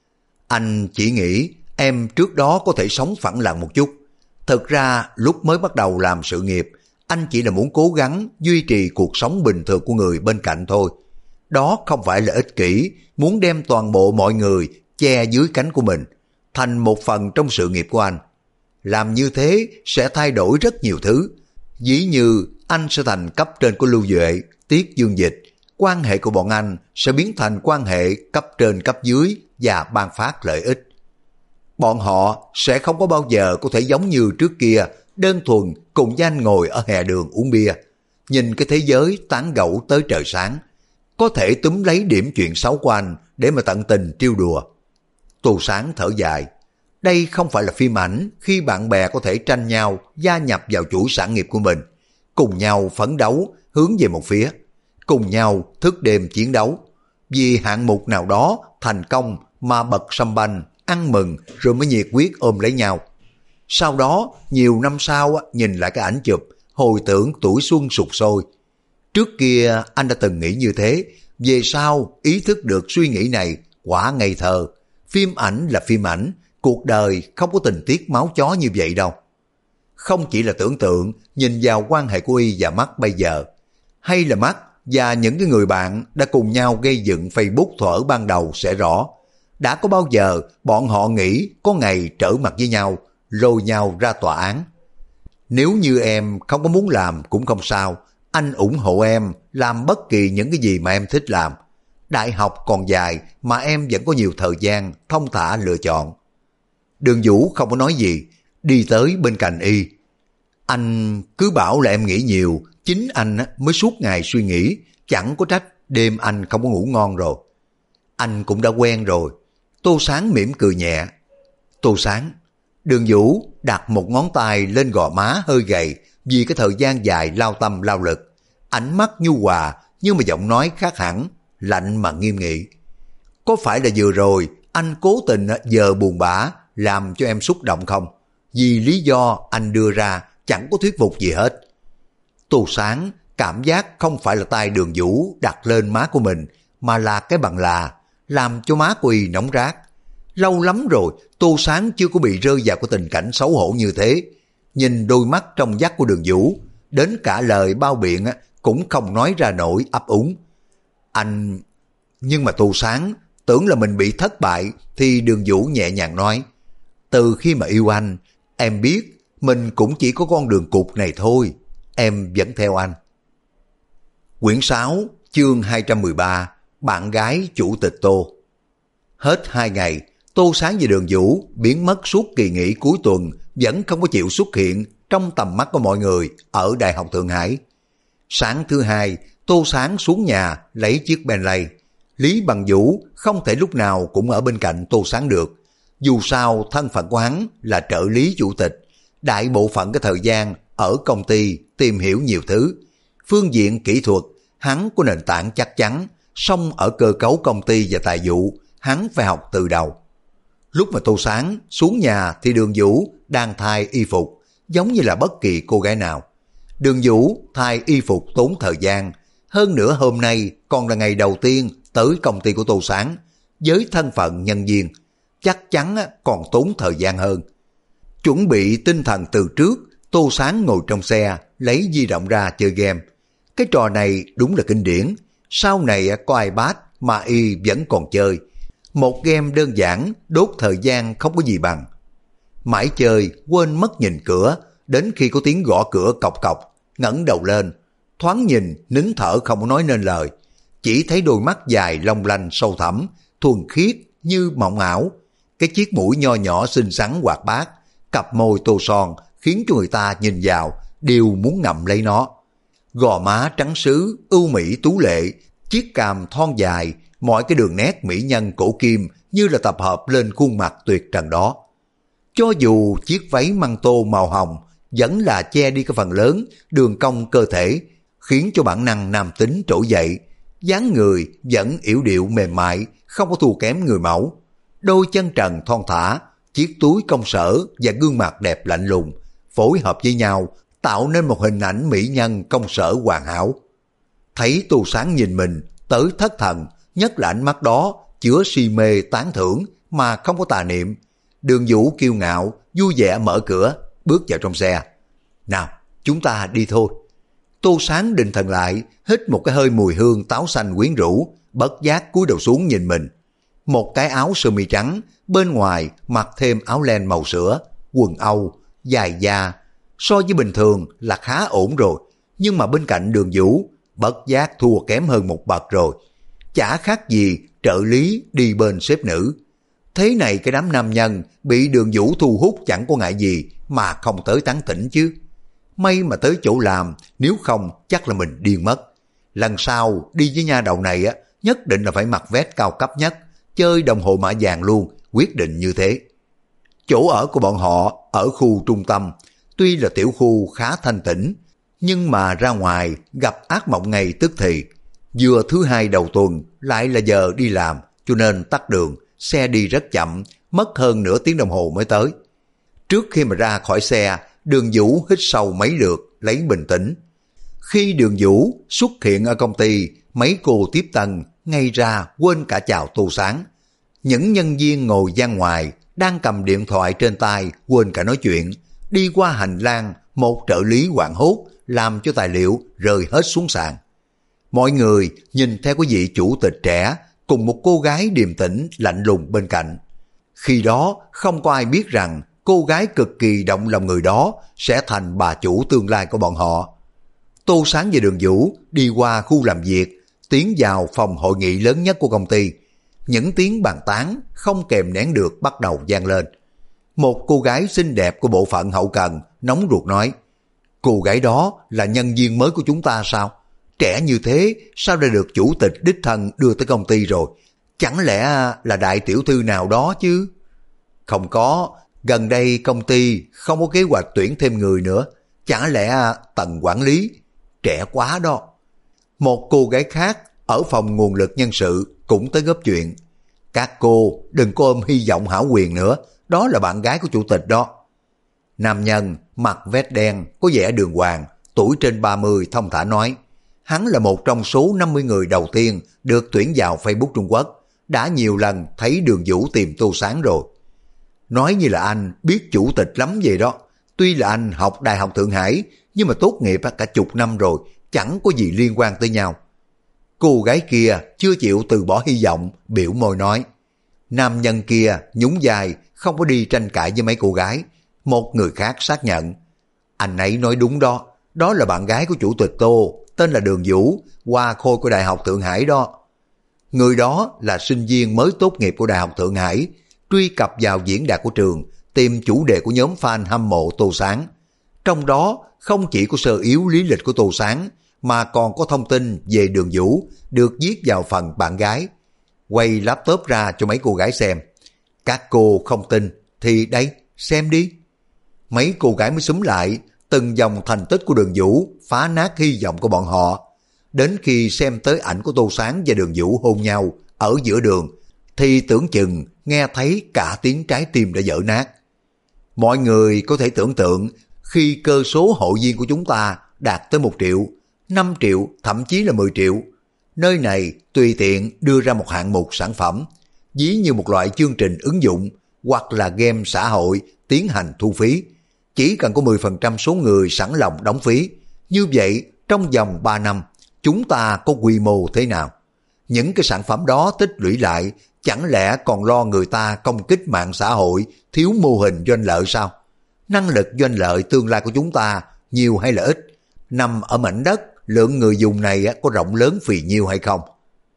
Anh chỉ nghĩ em trước đó có thể sống phẳng lặng một chút. Thực ra lúc mới bắt đầu làm sự nghiệp, anh chỉ là muốn cố gắng duy trì cuộc sống bình thường của người bên cạnh thôi. Đó không phải là ích kỷ, muốn đem toàn bộ mọi người che dưới cánh của mình, thành một phần trong sự nghiệp của anh. Làm như thế sẽ thay đổi rất nhiều thứ. Ví như anh sẽ thành cấp trên của Lưu Duệ, Tiết Dương Dịch, quan hệ của bọn anh sẽ biến thành quan hệ cấp trên cấp dưới và ban phát lợi ích. Bọn họ sẽ không có bao giờ có thể giống như trước kia, đơn thuần cùng với anh ngồi ở hè đường uống bia, nhìn cái thế giới tán gẫu tới trời sáng, có thể túm lấy điểm chuyện xấu của anh để mà tận tình trêu đùa. Tô Sáng thở dài, đây không phải là phim ảnh khi bạn bè có thể tranh nhau gia nhập vào chuỗi sản nghiệp của mình, cùng nhau phấn đấu hướng về một phía, cùng nhau thức đêm chiến đấu, vì hạng mục nào đó thành công mà bật sâm banh, ăn mừng rồi mới nhiệt huyết ôm lấy nhau. Sau đó, nhiều năm sau nhìn lại cái ảnh chụp, hồi tưởng tuổi xuân sục sôi. Trước kia anh đã từng nghĩ như thế, về sau ý thức được suy nghĩ này quả ngây thơ. Phim ảnh là phim ảnh, cuộc đời không có tình tiết máu chó như vậy đâu. Không chỉ là tưởng tượng, nhìn vào quan hệ của Y và Mắt bây giờ, hay là Mắt và những cái người bạn đã cùng nhau gây dựng Facebook thuở ban đầu sẽ rõ. Đã có bao giờ bọn họ nghĩ có ngày trở mặt với nhau, lôi nhau ra tòa án. Nếu như em không có muốn làm cũng không sao, anh ủng hộ em làm bất kỳ những cái gì mà em thích làm. Đại học còn dài mà em vẫn có nhiều thời gian thong thả lựa chọn. Đường Vũ không có nói gì, đi tới bên cạnh Y. Anh cứ bảo là em nghĩ nhiều, chính anh mới suốt ngày suy nghĩ, chẳng có trách đêm anh không có ngủ ngon rồi. Anh cũng đã quen rồi. Tô Sáng mỉm cười nhẹ. Tô Sáng. Đường Vũ đặt một ngón tay lên gò má hơi gầy vì cái thời gian dài lao tâm lao lực. Ánh mắt nhu hòa nhưng mà giọng nói khác hẳn, lạnh mà nghiêm nghị. Có phải là vừa rồi anh cố tình giờ buồn bã làm cho em xúc động không? Vì lý do anh đưa ra chẳng có thuyết phục gì hết. Tô Sáng cảm giác không phải là tay Đường Vũ đặt lên má của mình, mà là cái bằng là, làm cho má của Y nóng rát. Lâu lắm rồi Tô Sáng chưa có bị rơi vào cái tình cảnh xấu hổ như thế. Nhìn đôi mắt trong vắt của Đường Vũ, đến cả lời bao biện cũng không nói ra nổi ấp úng. Anh... Nhưng mà Tô Sáng tưởng là mình bị thất bại thì Đường Vũ nhẹ nhàng nói, từ khi mà yêu anh, em biết mình cũng chỉ có con đường cụt này thôi, em vẫn theo anh. Quyển 6, chương 213, bạn gái chủ tịch Tô. Hết 2 ngày, Tô Sáng và Đường Vũ biến mất suốt kỳ nghỉ cuối tuần, vẫn không có chịu xuất hiện trong tầm mắt của mọi người ở Đại học Thượng Hải. Sáng thứ hai, Tô Sáng xuống nhà lấy chiếc Bentley. Lý Bằng Vũ không thể lúc nào cũng ở bên cạnh Tô Sáng được. Dù sao thân phận của hắn là trợ lý chủ tịch, đại bộ phận cái thời gian ở công ty tìm hiểu nhiều thứ. Phương diện kỹ thuật, hắn có nền tảng chắc chắn, song ở cơ cấu công ty và tài vụ, hắn phải học từ đầu. Lúc mà Tô Sáng xuống nhà thì Đường Vũ đang thay y phục, giống như là bất kỳ cô gái nào. Đường Vũ thay y phục tốn thời gian, hơn nữa hôm nay còn là ngày đầu tiên tới công ty của Tô Sáng, với thân phận nhân viên, chắc chắn còn tốn thời gian hơn. Chuẩn bị tinh thần từ trước, Tô Sáng ngồi trong xe, lấy di động ra chơi game. Cái trò này đúng là kinh điển, sau này có iPad mà y vẫn còn chơi. Một game đơn giản, đốt thời gian không có gì bằng. Mãi chơi, quên mất nhìn cửa, đến khi có tiếng gõ cửa cộc cộc, ngẩng đầu lên, thoáng nhìn, nín thở không nói nên lời. Chỉ thấy đôi mắt dài long lanh sâu thẳm, thuần khiết như mộng ảo. Cái chiếc mũi nho nhỏ xinh xắn hoạt bát, cặp môi tô son khiến cho người ta nhìn vào đều muốn ngậm lấy nó. Gò má trắng sứ, ưu mỹ tú lệ, chiếc cằm thon dài, mọi cái đường nét mỹ nhân cổ kim như là tập hợp lên khuôn mặt tuyệt trần đó. Cho dù chiếc váy măng tô màu hồng vẫn là che đi cái phần lớn đường cong cơ thể, khiến cho bản năng nam tính trỗi dậy. Dáng người vẫn yểu điệu mềm mại, không có thua kém người mẫu. Đôi chân trần thon thả, chiếc túi công sở và gương mặt đẹp lạnh lùng phối hợp với nhau tạo nên một hình ảnh mỹ nhân công sở hoàn hảo. Thấy Tô Sáng nhìn mình tới thất thần, nhất là ánh mắt đó chứa si mê tán thưởng mà không có tà niệm. Đường Vũ kiêu ngạo vui vẻ mở cửa bước vào trong xe. Nào, chúng ta đi thôi. Tô Sáng định thần lại, hít một cái hơi mùi hương táo xanh quyến rũ, bất giác cúi đầu xuống nhìn mình. Một cái áo sơ mi trắng, bên ngoài mặc thêm áo len màu sữa, quần Âu, dài da. So với bình thường là khá ổn rồi, nhưng mà bên cạnh Đường Vũ, bất giác thua kém hơn một bậc rồi. Chả khác gì trợ lý đi bên sếp nữ. Thế này cái đám nam nhân bị Đường Vũ thu hút chẳng có ngại gì mà không tới tán tỉnh chứ. May mà tới chỗ làm, nếu không chắc là mình điên mất. Lần sau đi với nha đầu này á, nhất định là phải mặc vest cao cấp nhất, chơi đồng hồ mã vàng luôn, quyết định như thế. Chỗ ở của bọn họ ở khu trung tâm, tuy là tiểu khu khá thanh tĩnh, nhưng mà ra ngoài gặp ác mộng ngày tức thì. Vừa thứ hai đầu tuần lại là giờ đi làm, cho nên tắc đường, xe đi rất chậm, mất hơn nửa tiếng đồng hồ mới tới. Trước khi mà ra khỏi xe, Đường Vũ hít sâu mấy lượt, lấy bình tĩnh. Khi Đường Vũ xuất hiện ở công ty, mấy cô tiếp tân ngay ra quên cả chào Tô Sáng. Những nhân viên ngồi gian ngoài đang cầm điện thoại trên tay quên cả nói chuyện. Đi qua hành lang, một trợ lý hoảng hốt làm cho tài liệu rơi hết xuống sàn. Mọi người nhìn theo cái vị chủ tịch trẻ cùng một cô gái điềm tĩnh lạnh lùng bên cạnh. Khi đó không có ai biết rằng cô gái cực kỳ động lòng người đó sẽ thành bà chủ tương lai của bọn họ. Tô Sáng và Đường Vũ đi qua khu làm việc, tiến vào phòng hội nghị lớn nhất của công ty. Những tiếng bàn tán không kèm nén được bắt đầu vang lên. Một cô gái xinh đẹp của bộ phận hậu cần nóng ruột nói, cô gái đó là nhân viên mới của chúng ta sao? Trẻ như thế sao đã được chủ tịch đích thân đưa tới công ty rồi? Chẳng lẽ là đại tiểu thư nào đó chứ? Không có, gần đây công ty không có kế hoạch tuyển thêm người nữa. Chẳng lẽ tầng quản lý? Trẻ quá đó. Một cô gái khác ở phòng nguồn lực nhân sự cũng tới góp chuyện. Các cô đừng có ôm hy vọng hão quyền nữa, đó là bạn gái của chủ tịch đó. Nam nhân mặc vest đen có vẻ đường hoàng, tuổi trên 30 thông thả nói, hắn là một trong số 50 người đầu tiên được tuyển vào Facebook Trung Quốc, đã nhiều lần thấy Đường Vũ tìm Tô Sáng rồi. Nói như là anh biết chủ tịch lắm vậy đó, tuy là anh học Đại học Thượng Hải, nhưng mà tốt nghiệp cả chục năm rồi, chẳng có gì liên quan tới nhau. Cô gái kia chưa chịu từ bỏ hy vọng, biểu môi nói. Nam nhân kia nhún vai, không có đi tranh cãi với mấy cô gái. Một người khác xác nhận. Anh ấy nói đúng đó, đó là bạn gái của chủ tịch Tô, tên là Đường Vũ, hoa khôi của Đại học Thượng Hải đó. Người đó là sinh viên mới tốt nghiệp của Đại học Thượng Hải, truy cập vào diễn đàn của trường, tìm chủ đề của nhóm fan hâm mộ Tô Sáng. Trong đó không chỉ có sơ yếu lý lịch của Tô Sáng, mà còn có thông tin về Đường Vũ được viết vào phần bạn gái. Quay laptop ra cho mấy cô gái xem. Các cô không tin thì đây, xem đi. Mấy cô gái mới xúm lại, từng dòng thành tích của Đường Vũ phá nát hy vọng của bọn họ. Đến khi xem tới ảnh của Tô Sáng và Đường Vũ hôn nhau ở giữa đường, thì tưởng chừng nghe thấy cả tiếng trái tim đã vỡ nát. Mọi người có thể tưởng tượng khi cơ số hội viên của chúng ta đạt tới 1 triệu, 5 triệu, thậm chí là 10 triệu. Nơi này tùy tiện đưa ra một hạng mục sản phẩm, ví như một loại chương trình ứng dụng hoặc là game xã hội tiến hành thu phí. Chỉ cần có 10% số người sẵn lòng đóng phí. Như vậy, trong vòng 3 năm, chúng ta có quy mô thế nào? Những cái sản phẩm đó tích lũy lại, chẳng lẽ còn lo người ta công kích mạng xã hội, thiếu mô hình doanh lợi sao? Năng lực doanh lợi tương lai của chúng ta nhiều hay là ít? Nằm ở mảnh đất, lượng người dùng này có rộng lớn phì nhiêu hay không?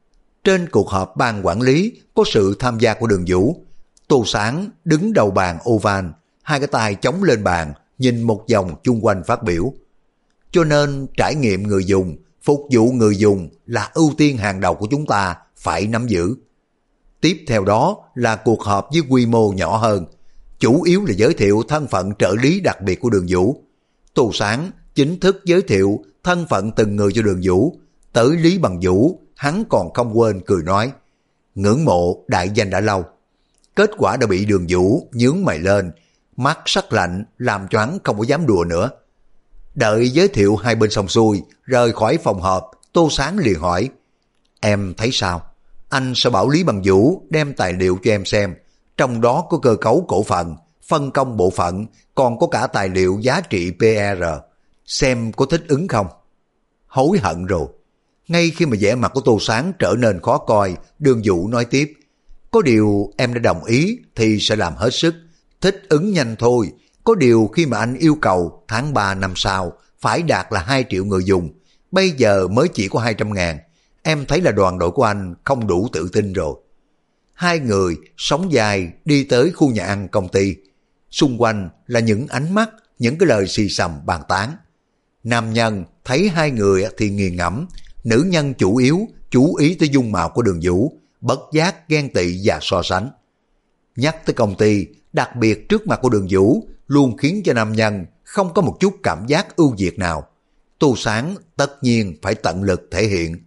Trên cuộc họp ban quản lý có sự tham gia của Đường Vũ. Tô Sáng đứng đầu bàn oval, hai cái tay chống lên bàn, nhìn một vòng chung quanh phát biểu. Cho nên trải nghiệm người dùng, phục vụ người dùng là ưu tiên hàng đầu của chúng ta phải nắm giữ. Tiếp theo đó là cuộc họp với quy mô nhỏ hơn, chủ yếu là giới thiệu thân phận trợ lý đặc biệt của Đường Vũ. Tô Sáng chính thức giới thiệu thân phận từng người cho Đường Vũ. Tới Lý Bằng Vũ, hắn còn không quên cười nói, ngưỡng mộ đại danh đã lâu. Kết quả đã bị Đường Vũ nhướng mày lên, mắt sắc lạnh làm cho hắn không có dám đùa nữa. Đợi giới thiệu hai bên xong xuôi, rời khỏi phòng họp, Tô Sáng liền hỏi, em thấy sao? Anh sẽ bảo Lý Bằng Vũ đem tài liệu cho em xem, trong đó có cơ cấu cổ phần, phân công bộ phận, còn có cả tài liệu giá trị PR, xem có thích ứng không? Hối hận rồi. Ngay khi mà vẻ mặt của Tô Sáng trở nên khó coi, Đường Vũ nói tiếp, có điều em đã đồng ý thì sẽ làm hết sức, thích ứng nhanh thôi. Có điều khi mà anh yêu cầu tháng 3 năm sau phải đạt là 2 triệu người dùng, bây giờ mới chỉ có 200.000, em thấy là đoàn đội của anh không đủ tự tin rồi. Hai người sóng dài đi tới khu nhà ăn công ty. Xung quanh là những ánh mắt, những cái lời xì xầm bàn tán. Nam nhân thấy hai người thì nghiền ngẫm, nữ nhân chủ yếu chú ý tới dung mạo của Đường Vũ, bất giác ghen tị và so sánh. Nhắc tới công ty, đặc biệt trước mặt của Đường Vũ, luôn khiến cho nam nhân không có một chút cảm giác ưu việt nào. Tô Sáng tất nhiên phải tận lực thể hiện.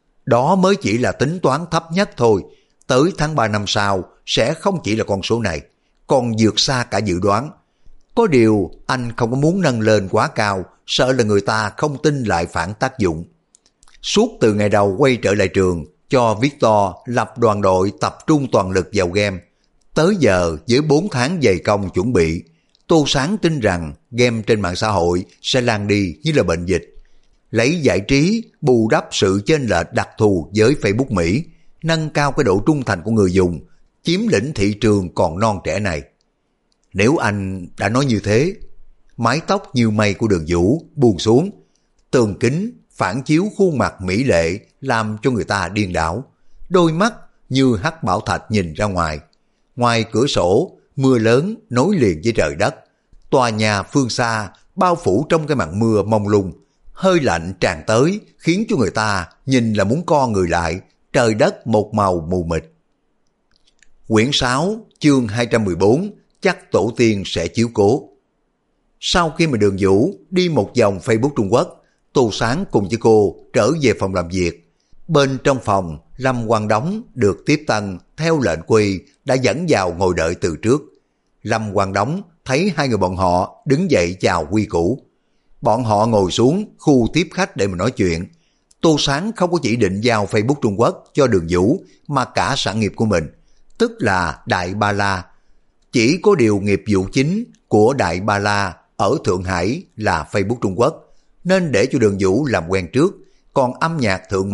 Đó mới chỉ là tính toán thấp nhất thôi, tới tháng 3 năm sau sẽ không chỉ là con số này, còn vượt xa cả dự đoán. Có điều anh không có muốn nâng lên quá cao, sợ là người ta không tin lại phản tác dụng. Suốt từ ngày đầu quay trở lại trường, cho Victor lập đoàn đội tập trung toàn lực vào game. Tới giờ với 4 tháng dày công chuẩn bị, Tô Sáng tin rằng game trên mạng xã hội sẽ lan đi như là bệnh dịch. Lấy giải trí bù đắp sự chênh lệch đặc thù với Facebook Mỹ, nâng cao cái độ trung thành của người dùng, chiếm lĩnh thị trường còn non trẻ này. Nếu anh đã nói như thế, mái tóc như mây của Đường Vũ buông xuống, tường kính phản chiếu khuôn mặt mỹ lệ làm cho người ta điên đảo, đôi mắt như hắc bảo thạch nhìn ra ngoài. Ngoài cửa sổ, mưa lớn nối liền với trời đất, tòa nhà phương xa bao phủ trong cái màn mưa mông lung, hơi lạnh tràn tới khiến cho người ta nhìn là muốn co người lại, trời đất một màu mù mịt. Quyển 6, chương 214, chắc tổ tiên sẽ chiếu cố. Sau khi mà Đường Vũ đi một vòng Facebook Trung Quốc, Tô Sáng cùng với cô trở về phòng làm việc. Bên trong phòng, Lâm Quang Đống được tiếp tân theo lệnh Quy đã dẫn vào ngồi đợi từ trước. Lâm Quang Đống thấy hai người bọn họ đứng dậy chào Quy cũ. Bọn họ ngồi xuống khu tiếp khách để mà nói chuyện. Tô Sáng không có chỉ định giao Facebook Trung Quốc cho Đường Vũ mà cả sản nghiệp của mình, tức là Đại Ba La. Chỉ có điều nghiệp vụ chính của Đại Ba La ở Thượng Hải là Facebook Trung Quốc, nên để cho Đường Vũ làm quen trước, còn âm nhạc thượng mạch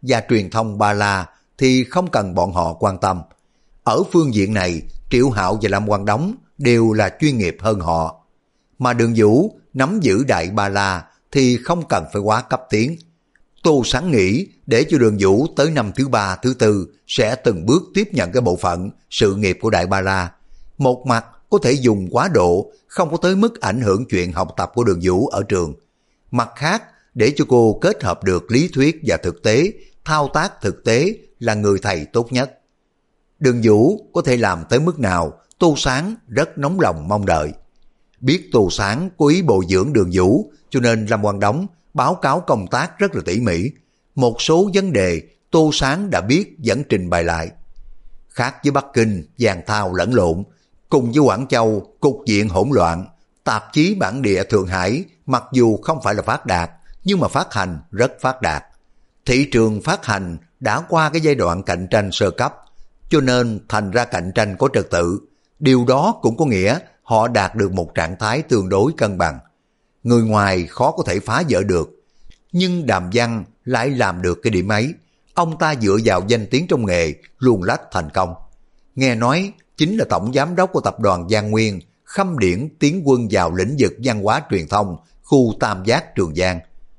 và truyền thông Ba La thì không cần bọn họ quan tâm. Ở phương diện này, Triệu Hạo và Lâm Quang Đống đều là chuyên nghiệp hơn họ. Mà Đường Vũ nắm giữ Đại Ba La thì không cần phải quá cấp tiến. Tô Sáng nghĩ để cho Đường Vũ tới năm thứ 3, thứ 4 sẽ từng bước tiếp nhận cái bộ phận sự nghiệp của Đại Ba La. Một mặt có thể dùng quá độ, không có tới mức ảnh hưởng chuyện học tập của Đường Vũ ở trường. Mặt khác, để cho cô kết hợp được lý thuyết và thực tế, thao tác thực tế là người thầy tốt nhất. Đường Vũ có thể làm tới mức nào, Tô Sáng rất nóng lòng mong đợi. Biết Tô Sáng có ý bồi dưỡng Đường Vũ, cho nên Lâm Quang Đống báo cáo công tác rất là tỉ mỉ. Một số vấn đề Tô Sáng đã biết vẫn trình bày lại. Khác với Bắc Kinh, Giang Thao lẫn lộn, cùng với Quảng Châu, cục diện hỗn loạn, tạp chí bản địa Thượng Hải mặc dù không phải là phát đạt, nhưng mà phát hành rất phát đạt. Thị trường phát hành đã qua cái giai đoạn cạnh tranh sơ cấp, cho nên thành ra cạnh tranh có trật tự. Điều đó cũng có nghĩa họ đạt được một trạng thái tương đối cân bằng. Người ngoài khó có thể phá vỡ được. Nhưng Đàm Văn lại làm được cái điểm ấy. Ông ta dựa vào danh tiếng trong nghề, luồn lách thành công. Nghe nói chính là tổng giám đốc của tập đoàn Giang Nguyên, khâm điển tiến quân vào lĩnh vực văn hóa truyền thông, khu Tam Giác Trường Giang.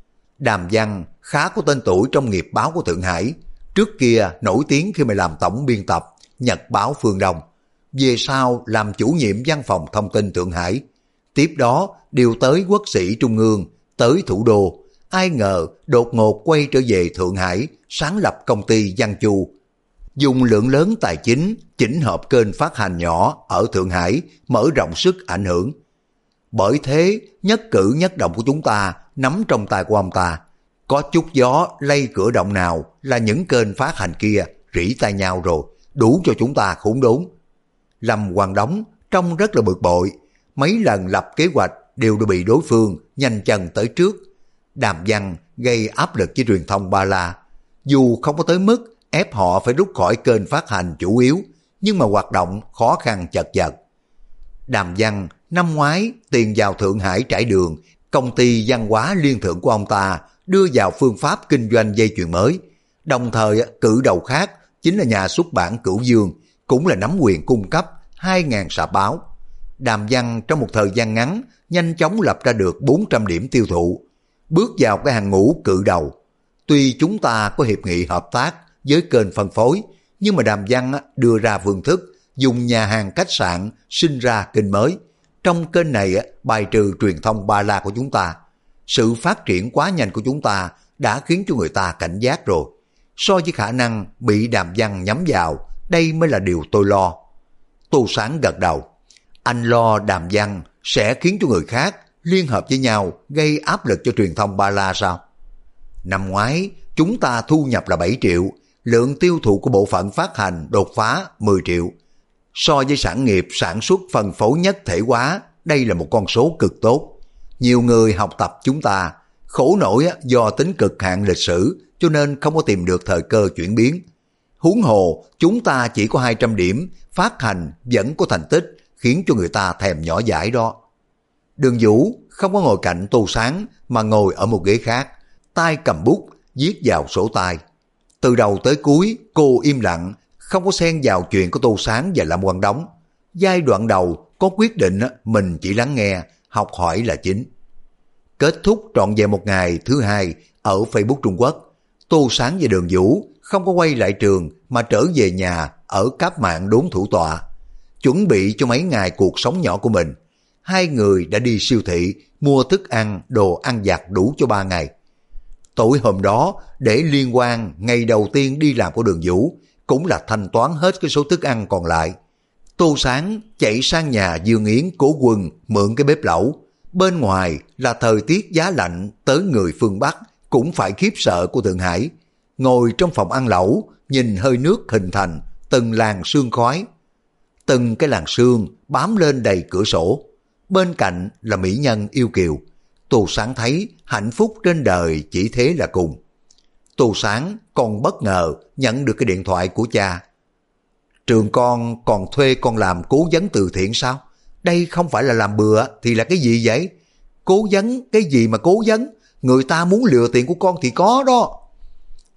Đàm Văn khá có tên tuổi trong nghiệp báo của Thượng Hải. Trước kia nổi tiếng khi mà làm tổng biên tập Nhật báo Phương Đông. Về sau làm chủ nhiệm văn phòng thông tin Thượng Hải. Tiếp đó điều tới Quốc sĩ Trung ương, tới thủ đô. Ai ngờ đột ngột quay trở về Thượng Hải, sáng lập công ty Văn Chu. Dùng lượng lớn tài chính chỉnh hợp kênh phát hành nhỏ ở Thượng Hải, mở rộng sức ảnh hưởng. Bởi thế, nhất cử nhất động của chúng ta nắm trong tay của ông ta. Có chút gió lay cửa động nào là những kênh phát hành kia rỉ tai nhau rồi, đủ cho chúng ta khốn đốn. Lâm Quang Đống trông rất là bực bội, mấy lần lập kế hoạch đều đã bị đối phương nhanh chân tới trước. Đàm Văn gây áp lực với truyền thông Ba La, dù không có tới mức ép họ phải rút khỏi kênh phát hành chủ yếu, nhưng mà hoạt động khó khăn chật vật. Đàm Văn năm ngoái tiền vào Thượng Hải trải đường, công ty văn hóa liên thượng của ông ta đưa vào phương pháp kinh doanh dây chuyền mới. Đồng thời cử đầu khác chính là nhà xuất bản Cửu Dương, cũng là nắm quyền cung cấp 2.000 sạp báo. Đàm Văn trong một thời gian ngắn nhanh chóng lập ra được 400 điểm tiêu thụ, bước vào cái hàng ngũ cự đầu. Tuy chúng ta có hiệp nghị hợp tác với kênh phân phối, nhưng mà Đàm Văn đưa ra phương thức dùng nhà hàng khách sạn sinh ra kênh mới. Trong kênh này bài trừ truyền thông Ba La của chúng ta. Sự phát triển quá nhanh của chúng ta đã khiến cho người ta cảnh giác rồi. So với khả năng bị Đàm Văn nhắm vào, đây mới là điều tôi lo. Tô Sáng gật đầu. Anh lo Đàm Văn sẽ khiến cho người khác liên hợp với nhau gây áp lực cho truyền thông Ba La sao? Năm ngoái chúng ta thu nhập là 7 triệu, lượng tiêu thụ của bộ phận phát hành đột phá 10 triệu. So với sản nghiệp sản xuất phân phối nhất thể hóa, đây là một con số cực tốt. Nhiều người học tập chúng ta, khổ nổi do tính cực hạn lịch sử cho nên không có tìm được thời cơ chuyển biến. Huống hồ chúng ta chỉ có 200 điểm, phát hành vẫn có thành tích, khiến cho người ta thèm nhỏ dãi đó. Đường Vũ không có ngồi cạnh Tô Sáng mà ngồi ở một ghế khác, tay cầm bút viết vào sổ tay. Từ đầu tới cuối cô im lặng, không có xen vào chuyện của Tô Sáng và Lâm Quang Đống. Giai đoạn đầu có quyết định mình chỉ lắng nghe, học hỏi là chính. Kết thúc trọn vẹn một ngày thứ hai ở Facebook Trung Quốc, Tô Sáng và Đường Vũ không có quay lại trường mà trở về nhà ở Cáp Mạng đốn thủ tọa. Chuẩn bị cho mấy ngày cuộc sống nhỏ của mình, hai người đã đi siêu thị mua thức ăn, đồ ăn vặt đủ cho 3 ngày. Tối hôm đó, để liên quan ngày đầu tiên đi làm của Đường Vũ, cũng là thanh toán hết cái số thức ăn còn lại. Tô Sáng chạy sang nhà Dương Yến Cố Quân mượn cái bếp lẩu. Bên ngoài là thời tiết giá lạnh tới người phương Bắc cũng phải khiếp sợ của Thượng Hải. Ngồi trong phòng ăn lẩu, nhìn hơi nước hình thành từng làn sương khói. Từng cái làn sương bám lên đầy cửa sổ. Bên cạnh là mỹ nhân yêu kiều. Tô Sáng thấy hạnh phúc trên đời chỉ thế là cùng. Tô Sáng còn bất ngờ nhận được cái điện thoại của cha. Trường con còn thuê con làm cố vấn từ thiện sao? Đây không phải là làm bừa thì là cái gì vậy? Cố vấn? Cái gì mà cố vấn? Người ta muốn lừa tiền của con thì có đó.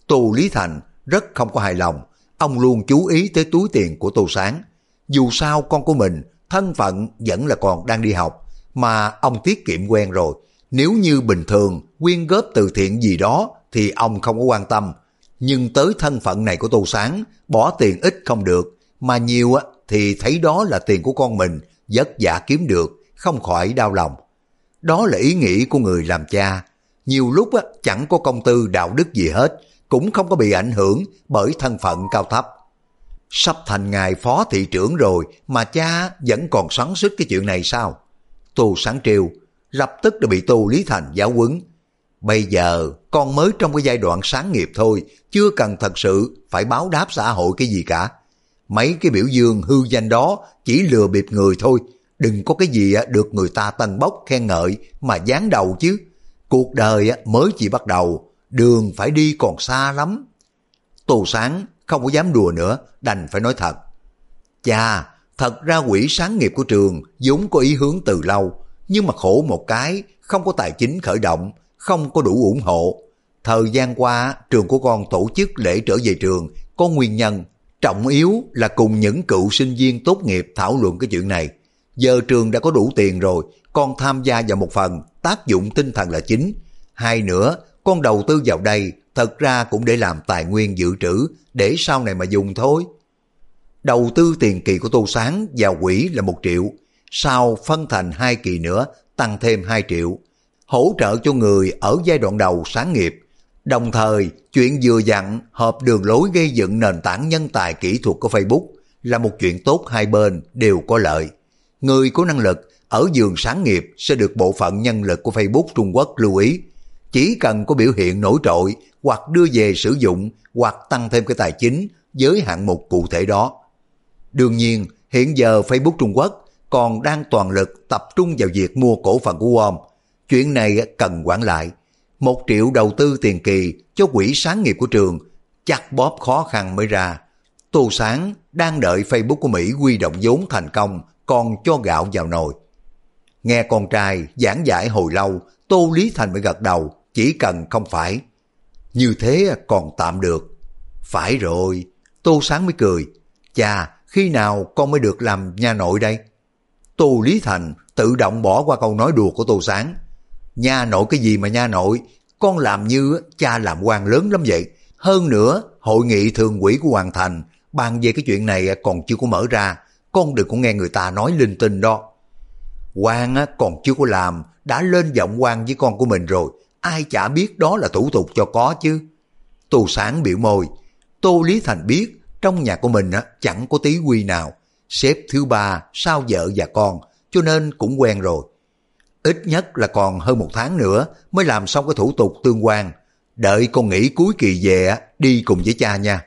Tô Lý Thành rất không có hài lòng, ông luôn chú ý tới túi tiền của Tô Sáng. Dù sao con của mình thân phận vẫn là còn đang đi học, mà ông tiết kiệm quen rồi. Nếu như bình thường quyên góp từ thiện gì đó thì ông không có quan tâm. Nhưng tới thân phận này của Tô Sáng, bỏ tiền ít không được, mà nhiều thì thấy đó là tiền của con mình, vất vả kiếm được, không khỏi đau lòng. Đó là ý nghĩ của người làm cha. Nhiều lúc chẳng có công tư đạo đức gì hết, cũng không có bị ảnh hưởng bởi thân phận cao thấp. Sắp thành ngài phó thị trưởng rồi mà cha vẫn còn xoắn xuýt cái chuyện này sao? Tô Sáng trêu, lập tức đã bị Tô Lý Thành giáo huấn. Bây giờ con mới trong cái giai đoạn sáng nghiệp thôi, chưa cần thật sự phải báo đáp xã hội cái gì cả. Mấy cái biểu dương hư danh đó chỉ lừa bịp người thôi, đừng có cái gì được người ta tân bốc khen ngợi mà dán đầu chứ. Cuộc đời mới chỉ bắt đầu, đường phải đi còn xa lắm. Tô Sáng không có dám đùa nữa, đành phải nói thật. Chà, thật ra quỹ sáng nghiệp của trường vốn có ý hướng từ lâu, nhưng mà khổ một cái, không có tài chính khởi động, không có đủ ủng hộ. Thời gian qua, trường của con tổ chức lễ trở về trường có nguyên nhân, trọng yếu là cùng những cựu sinh viên tốt nghiệp thảo luận cái chuyện này. Giờ trường đã có đủ tiền rồi, con tham gia vào một phần, tác dụng tinh thần là chính. Hai nữa, con đầu tư vào đây, thật ra cũng để làm tài nguyên dự trữ, để sau này mà dùng thôi. Đầu tư tiền kỳ của Tô Sáng vào quỹ là 1 triệu, sau phân thành 2 kỳ nữa, tăng thêm 2 triệu. Hỗ trợ cho người ở giai đoạn đầu sáng nghiệp. Đồng thời, chuyện vừa dặn hợp đường lối gây dựng nền tảng nhân tài kỹ thuật của Facebook là một chuyện tốt, hai bên đều có lợi. Người có năng lực ở giường sáng nghiệp sẽ được bộ phận nhân lực của Facebook Trung Quốc lưu ý. Chỉ cần có biểu hiện nổi trội hoặc đưa về sử dụng hoặc tăng thêm cái tài chính với hạng mục cụ thể đó. Đương nhiên, hiện giờ Facebook Trung Quốc còn đang toàn lực tập trung vào việc mua cổ phần của WOM. Chuyện này cần quản lại. 1 triệu đầu tư tiền kỳ cho quỹ sáng nghiệp của trường, chắc bóp khó khăn mới ra. Tô Sáng đang đợi Facebook của Mỹ huy động vốn thành công, còn cho gạo vào nồi. Nghe con trai giảng giải hồi lâu, Tô Lý Thành mới gật đầu, chỉ cần không phải. Như thế còn tạm được. Phải rồi, Tô Sáng mới cười. Chà, khi nào con mới được làm nha nội đây? Tô Lý Thành tự động bỏ qua câu nói đùa của Tô Sáng. Nha nội cái gì mà nha nội, con làm như cha làm quan lớn lắm vậy. Hơn nữa, hội nghị thường ủy của Hoàng Thành bàn về cái chuyện này còn chưa có mở ra, con đừng có nghe người ta nói linh tinh đó. Quan còn chưa có làm, đã lên giọng quan với con của mình rồi, ai chả biết đó là thủ tục cho có chứ. Tô Sáng biểu môi. Tô Lý Thành biết trong nhà của mình chẳng có tí quy nào, xếp thứ 3 sau vợ và con, cho nên cũng quen rồi. Ít nhất là còn hơn 1 tháng nữa mới làm xong cái thủ tục tương quan. Đợi con nghỉ cuối kỳ về đi cùng với cha nha.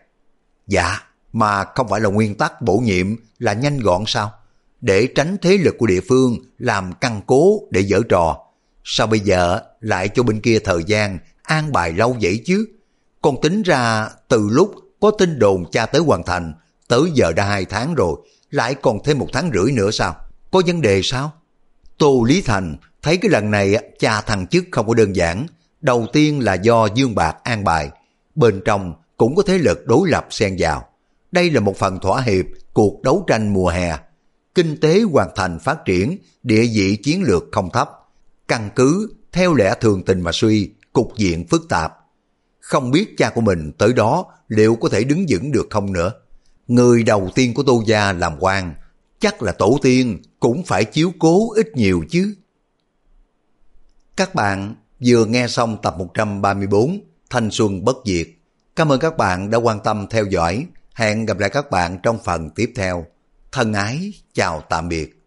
Dạ, mà không phải là nguyên tắc bổ nhiệm là nhanh gọn sao? Để tránh thế lực của địa phương làm căn cố để giở trò. Sao bây giờ lại cho bên kia thời gian an bài lâu vậy chứ? Con tính ra từ lúc có tin đồn cha tới Hoàng Thành, tới giờ đã 2 tháng rồi, lại còn thêm 1 tháng rưỡi nữa sao? Có vấn đề sao? Tô Lý Thành thấy cái lần này cha thăng chức không có đơn giản. Đầu tiên là do Dương Bạc an bài, bên trong cũng có thế lực đối lập xen vào. Đây là một phần thỏa hiệp cuộc đấu tranh mùa hè. Kinh tế Hoàng Thành phát triển, địa vị chiến lược không thấp. Căn cứ theo lẽ thường tình mà suy, cục diện phức tạp. Không biết cha của mình tới đó liệu có thể đứng vững được không nữa. Người đầu tiên của Tô gia làm quan, chắc là tổ tiên cũng phải chiếu cố ít nhiều chứ. Các bạn vừa nghe xong tập 134 Thanh Xuân Bất Diệt. Cảm ơn các bạn đã quan tâm theo dõi. Hẹn gặp lại các bạn trong phần tiếp theo. Thân ái, chào tạm biệt.